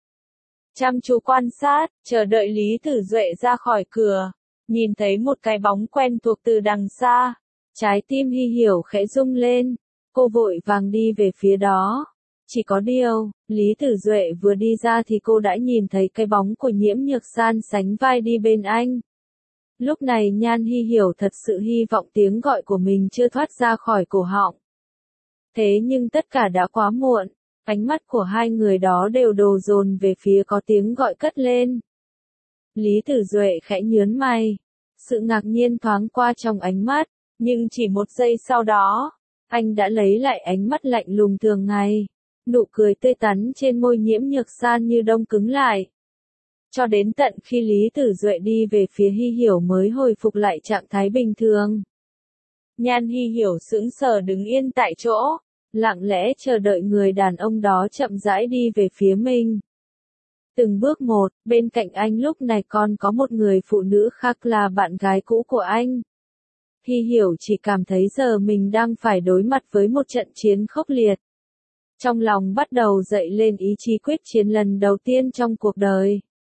Chăm chú quan sát, chờ đợi Lý Tử Duệ ra khỏi cửa. Nhìn thấy một cái bóng quen thuộc từ đằng xa. Trái tim Hy Hiểu khẽ rung lên. Cô vội vàng đi về phía đó. Chỉ có điều, Lý Tử Duệ vừa đi ra thì cô đã nhìn thấy cái bóng của Nhiễm Nhược San sánh vai đi bên anh. Lúc này Nhan Hy Hiểu thật sự hy vọng tiếng gọi của mình chưa thoát ra khỏi cổ họng. Thế nhưng tất cả đã quá muộn. Ánh mắt của hai người đó đều đổ dồn về phía có tiếng gọi cất lên. Lý Tử Duệ khẽ nhướng mày. Sự ngạc nhiên thoáng qua trong ánh mắt, nhưng chỉ một giây sau đó, anh đã lấy lại ánh mắt lạnh lùng thường ngày. Nụ cười tươi tắn trên môi Nhiễm Nhược San như đông cứng lại. Cho đến tận khi Lý Tử Duệ đi về phía Hy Hiểu mới hồi phục lại trạng thái bình thường. Nhan Hy Hiểu sững sờ đứng yên tại chỗ, lặng lẽ chờ đợi người đàn ông đó chậm rãi đi về phía mình. Từng bước một, bên cạnh anh lúc này còn có một người phụ nữ khác là bạn gái cũ của anh. Hy Hiểu chỉ cảm thấy giờ mình đang phải đối mặt với một trận chiến khốc liệt. Trong lòng bắt đầu dậy lên ý chí quyết chiến lần đầu tiên trong cuộc đời.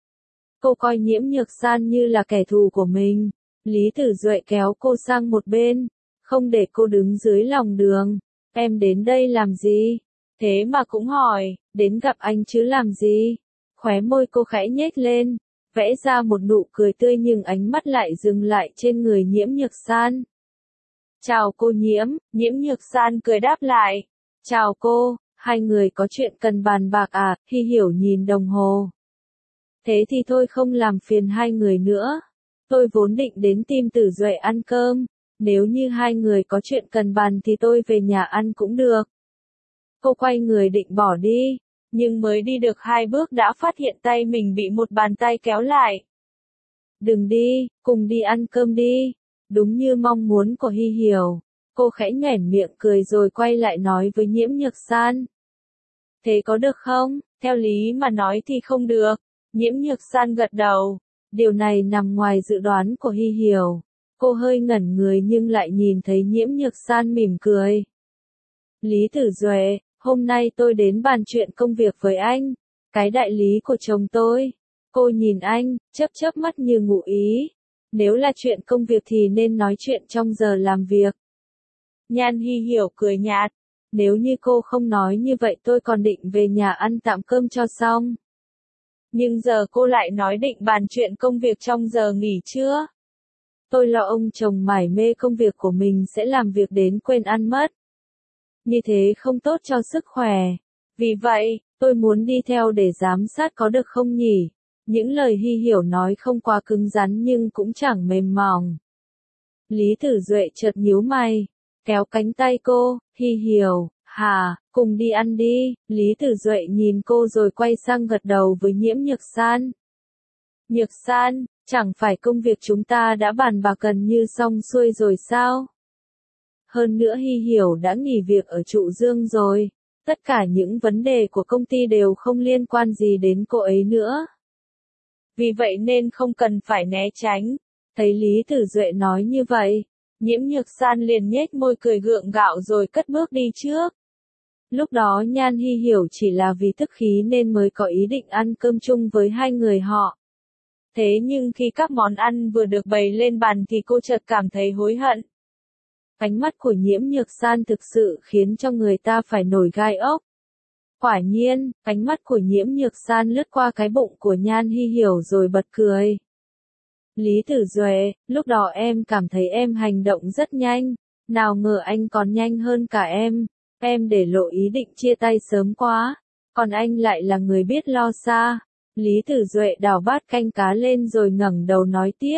Cô coi Nhiễm Nhược San như là kẻ thù của mình. Lý Tử Duệ kéo cô sang một bên, không để cô đứng dưới lòng đường. Em đến đây làm gì? Thế mà cũng hỏi, đến gặp anh chứ làm gì? Khóe môi cô khẽ nhếch lên, vẽ ra một nụ cười tươi nhưng ánh mắt lại dừng lại trên người Nhiễm Nhược San. Chào cô Nhiễm, Nhiễm Nhược San cười đáp lại. Chào cô, hai người có chuyện cần bàn bạc à? Hy Hiểu nhìn đồng hồ. Thế thì thôi không làm phiền hai người nữa. Tôi vốn định đến tìm Tử Duệ ăn cơm. Nếu như hai người có chuyện cần bàn thì tôi về nhà ăn cũng được. Cô quay người định bỏ đi, nhưng mới đi được 2 bước đã phát hiện tay mình bị một bàn tay kéo lại. Đừng đi, cùng đi ăn cơm đi. Đúng như mong muốn của Hy Hiểu. Cô khẽ nhoẻn miệng cười rồi quay lại nói với Nhiễm Nhược San. Thế có được không? Theo lý mà nói thì không được. Nhiễm Nhược San gật đầu. Điều này nằm ngoài dự đoán của Hy Hiểu. Cô hơi ngẩn người nhưng lại nhìn thấy Nhiễm Nhược San mỉm cười. Lý Tử Duệ, hôm nay tôi đến bàn chuyện công việc với anh. Cái đại lý của chồng tôi. Cô nhìn anh, chớp chớp mắt như ngụ ý. Nếu là chuyện công việc thì nên nói chuyện trong giờ làm việc. Nhan Hy Hiểu cười nhạt. Nếu như cô không nói như vậy tôi còn định về nhà ăn tạm cơm cho xong. Nhưng giờ cô lại nói định bàn chuyện công việc trong giờ nghỉ trưa. Tôi lo ông chồng mải mê công việc của mình sẽ làm việc đến quên ăn mất. Như thế không tốt cho sức khỏe. Vì vậy, tôi muốn đi theo để giám sát có được không nhỉ? Những lời Hy Hiểu nói không quá cứng rắn nhưng cũng chẳng mềm mỏng. Lý Tử Duệ chợt nhíu mày, kéo cánh tay cô, Hy Hiểu, hả, cùng đi ăn đi. Lý Tử Duệ nhìn cô rồi quay sang gật đầu với Nhiễm Nhược San. Nhược San, chẳng phải công việc chúng ta đã bàn bạc gần như xong xuôi rồi sao? Hơn nữa Hy Hiểu đã nghỉ việc ở Trụ Dương rồi, tất cả những vấn đề của công ty đều không liên quan gì đến cô ấy nữa. Vì vậy nên không cần phải né tránh. Thấy Lý Tử Duệ nói như vậy, Nhiễm Nhược San liền nhếch môi cười gượng gạo rồi cất bước đi trước. Lúc đó Nhan Hy Hiểu chỉ là vì tức khí nên mới có ý định ăn cơm chung với hai người họ. Thế nhưng khi các món ăn vừa được bày lên bàn thì cô chợt cảm thấy hối hận. Ánh mắt của Nhiễm Nhược San thực sự khiến cho người ta phải nổi gai ốc. Quả nhiên, ánh mắt của Nhiễm Nhược San lướt qua cái bụng của Nhan Hy Hiểu rồi bật cười. Lý Tử Duệ, lúc đó em cảm thấy em hành động rất nhanh, nào ngờ anh còn nhanh hơn cả em để lộ ý định chia tay sớm quá, còn anh lại là người biết lo xa. Lý Tử Duệ đảo bát canh cá lên rồi ngẩng đầu nói tiếp.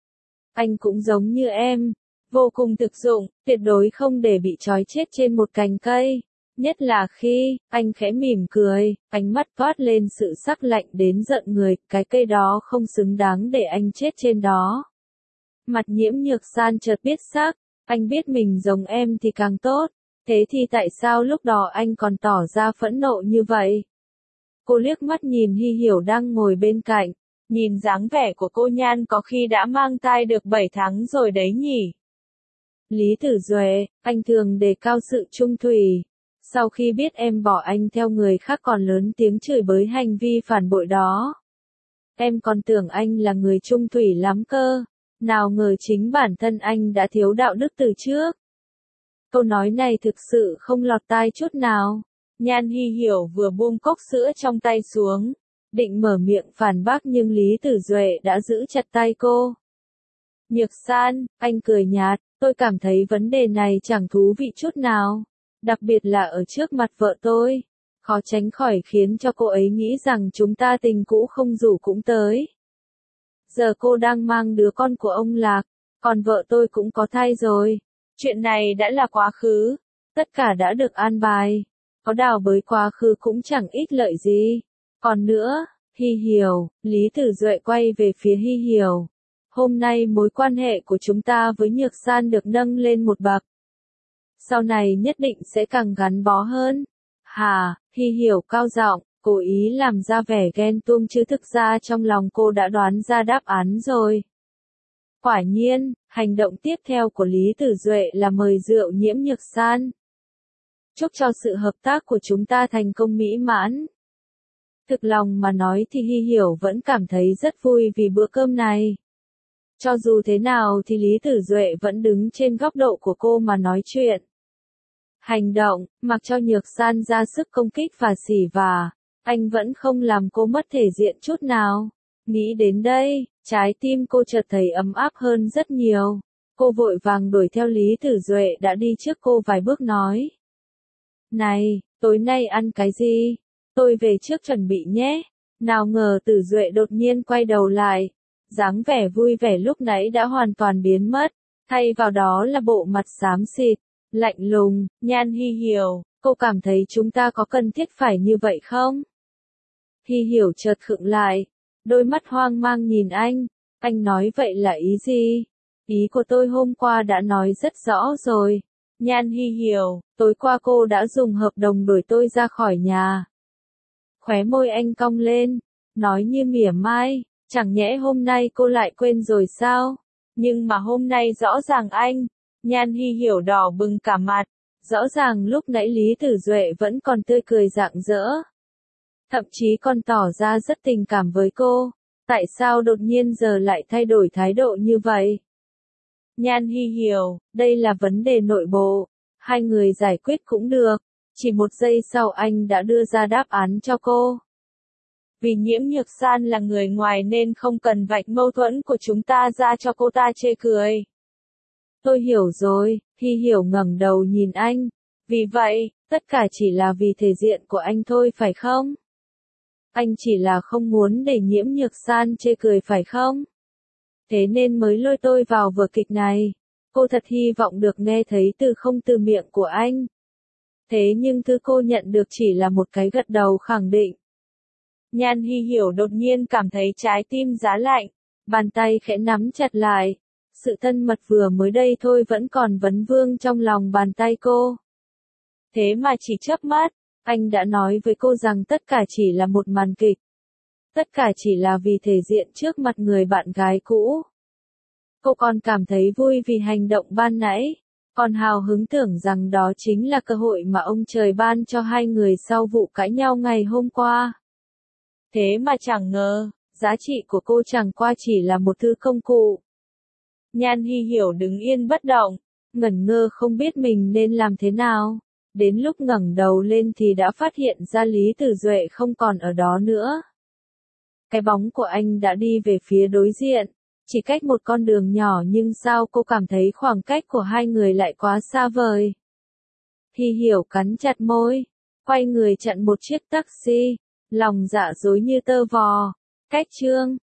Anh cũng giống như em, vô cùng thực dụng, tuyệt đối không để bị trói chết trên một cành cây. Nhất là khi, anh khẽ mỉm cười, ánh mắt toát lên sự sắc lạnh đến giận người, cái cây đó không xứng đáng để anh chết trên đó. Mặt Nhiễm Nhược San chợt biết sắc, anh biết mình giống em thì càng tốt, thế thì tại sao lúc đó anh còn tỏ ra phẫn nộ như vậy? Cô liếc mắt nhìn Hy Hiểu đang ngồi bên cạnh, nhìn dáng vẻ của cô Nhan có khi đã mang thai được 7 tháng rồi đấy nhỉ. Lý Tử Duệ, anh thường đề cao sự trung thủy. Sau khi biết em bỏ anh theo người khác còn lớn tiếng chửi bới hành vi phản bội đó. Em còn tưởng anh là người trung thủy lắm cơ. Nào ngờ chính bản thân anh đã thiếu đạo đức từ trước. Câu nói này thực sự không lọt tai chút nào. Nhan Hy Hiểu vừa buông cốc sữa trong tay xuống, định mở miệng phản bác nhưng Lý Tử Duệ đã giữ chặt tay cô. Nhược San, anh cười nhạt, tôi cảm thấy vấn đề này chẳng thú vị chút nào. Đặc biệt là ở trước mặt vợ tôi, khó tránh khỏi khiến cho cô ấy nghĩ rằng chúng ta tình cũ không rủ cũng tới. Giờ cô đang mang đứa con của ông Lạc, còn vợ tôi cũng có thai rồi. Chuyện này đã là quá khứ, tất cả đã được an bài. Có đào bới quá khứ cũng chẳng ích lợi gì. Còn nữa, Hy Hiểu, Lý Tử Duệ quay về phía Hy Hiểu. Hôm nay mối quan hệ của chúng ta với Nhược San được nâng lên một bậc. Sau này nhất định sẽ càng gắn bó hơn. Hà, Hy Hiểu cao giọng, cố ý làm ra vẻ ghen tuông chứ thực ra trong lòng cô đã đoán ra đáp án rồi. Quả nhiên, hành động tiếp theo của Lý Tử Duệ là mời rượu Nhiễm Nhược San. Chúc cho sự hợp tác của chúng ta thành công mỹ mãn. Thực lòng mà nói thì Hy Hiểu vẫn cảm thấy rất vui vì bữa cơm này. Cho dù thế nào thì Lý Tử Duệ vẫn đứng trên góc độ của cô mà nói chuyện. Hành động, mặc cho Nhược San ra sức công kích và xỉ vả, anh vẫn không làm cô mất thể diện chút nào. Nghĩ đến đây, trái tim cô chợt thấy ấm áp hơn rất nhiều. Cô vội vàng đuổi theo Lý Tử Duệ đã đi trước cô vài bước nói. Này, tối nay ăn cái gì? Tôi về trước chuẩn bị nhé. Nào ngờ Tử Duệ đột nhiên quay đầu lại. Dáng vẻ vui vẻ lúc nãy đã hoàn toàn biến mất. Thay vào đó là bộ mặt xám xịt, lạnh lùng. Nhan Hy Hiểu, cô cảm thấy chúng ta có cần thiết phải như vậy không? Hy Hiểu chợt khựng lại. Đôi mắt hoang mang nhìn anh. Anh nói vậy là ý gì? Ý của tôi hôm qua đã nói rất rõ rồi. Nhan Hi hiểu, tối qua cô đã dùng hợp đồng đuổi tôi ra khỏi nhà. Khóe môi anh cong lên, nói như mỉa mai, chẳng nhẽ hôm nay cô lại quên rồi sao? Nhưng mà hôm nay rõ ràng anh, Nhan Hi hiểu đỏ bừng cả mặt, rõ ràng lúc nãy Lý Tử Duệ vẫn còn tươi cười rạng rỡ. Thậm chí còn tỏ ra rất tình cảm với cô, tại sao đột nhiên giờ lại thay đổi thái độ như vậy? Nhan Hi hiểu, đây là vấn đề nội bộ, hai người giải quyết cũng được, chỉ một giây sau anh đã đưa ra đáp án cho cô. Vì Nhiễm Nhược San là người ngoài nên không cần vạch mâu thuẫn của chúng ta ra cho cô ta chê cười. Tôi hiểu rồi, Hi hiểu ngẩng đầu nhìn anh. Vì vậy, tất cả chỉ là vì thể diện của anh thôi phải không? Anh chỉ là không muốn để Nhiễm Nhược San chê cười phải không? Thế nên mới lôi tôi vào vở kịch này. Cô thật hy vọng được nghe thấy từ không từ miệng của anh. Thế nhưng thứ cô nhận được chỉ là một cái gật đầu khẳng định. Nhan Hi hiểu đột nhiên cảm thấy trái tim giá lạnh, bàn tay khẽ nắm chặt lại. Sự thân mật vừa mới đây thôi vẫn còn vấn vương trong lòng bàn tay cô. Thế mà chỉ chớp mắt, anh đã nói với cô rằng tất cả chỉ là một màn kịch. Tất cả chỉ là vì thể diện trước mặt người bạn gái cũ. Cô còn cảm thấy vui vì hành động ban nãy, còn hào hứng tưởng rằng đó chính là cơ hội mà ông trời ban cho hai người sau vụ cãi nhau ngày hôm qua. Thế mà chẳng ngờ, giá trị của cô chẳng qua chỉ là một thứ công cụ. Nhan Hi hiểu đứng yên bất động, ngẩn ngơ không biết mình nên làm thế nào. Đến lúc ngẩng đầu lên thì đã phát hiện ra Lý Tử Duệ không còn ở đó nữa. Cái bóng của anh đã đi về phía đối diện, chỉ cách một con đường nhỏ nhưng sao cô cảm thấy khoảng cách của hai người lại quá xa vời. Hi hiểu cắn chặt môi, quay người chặn một chiếc taxi, lòng dạ dối như tơ vò. Cách chương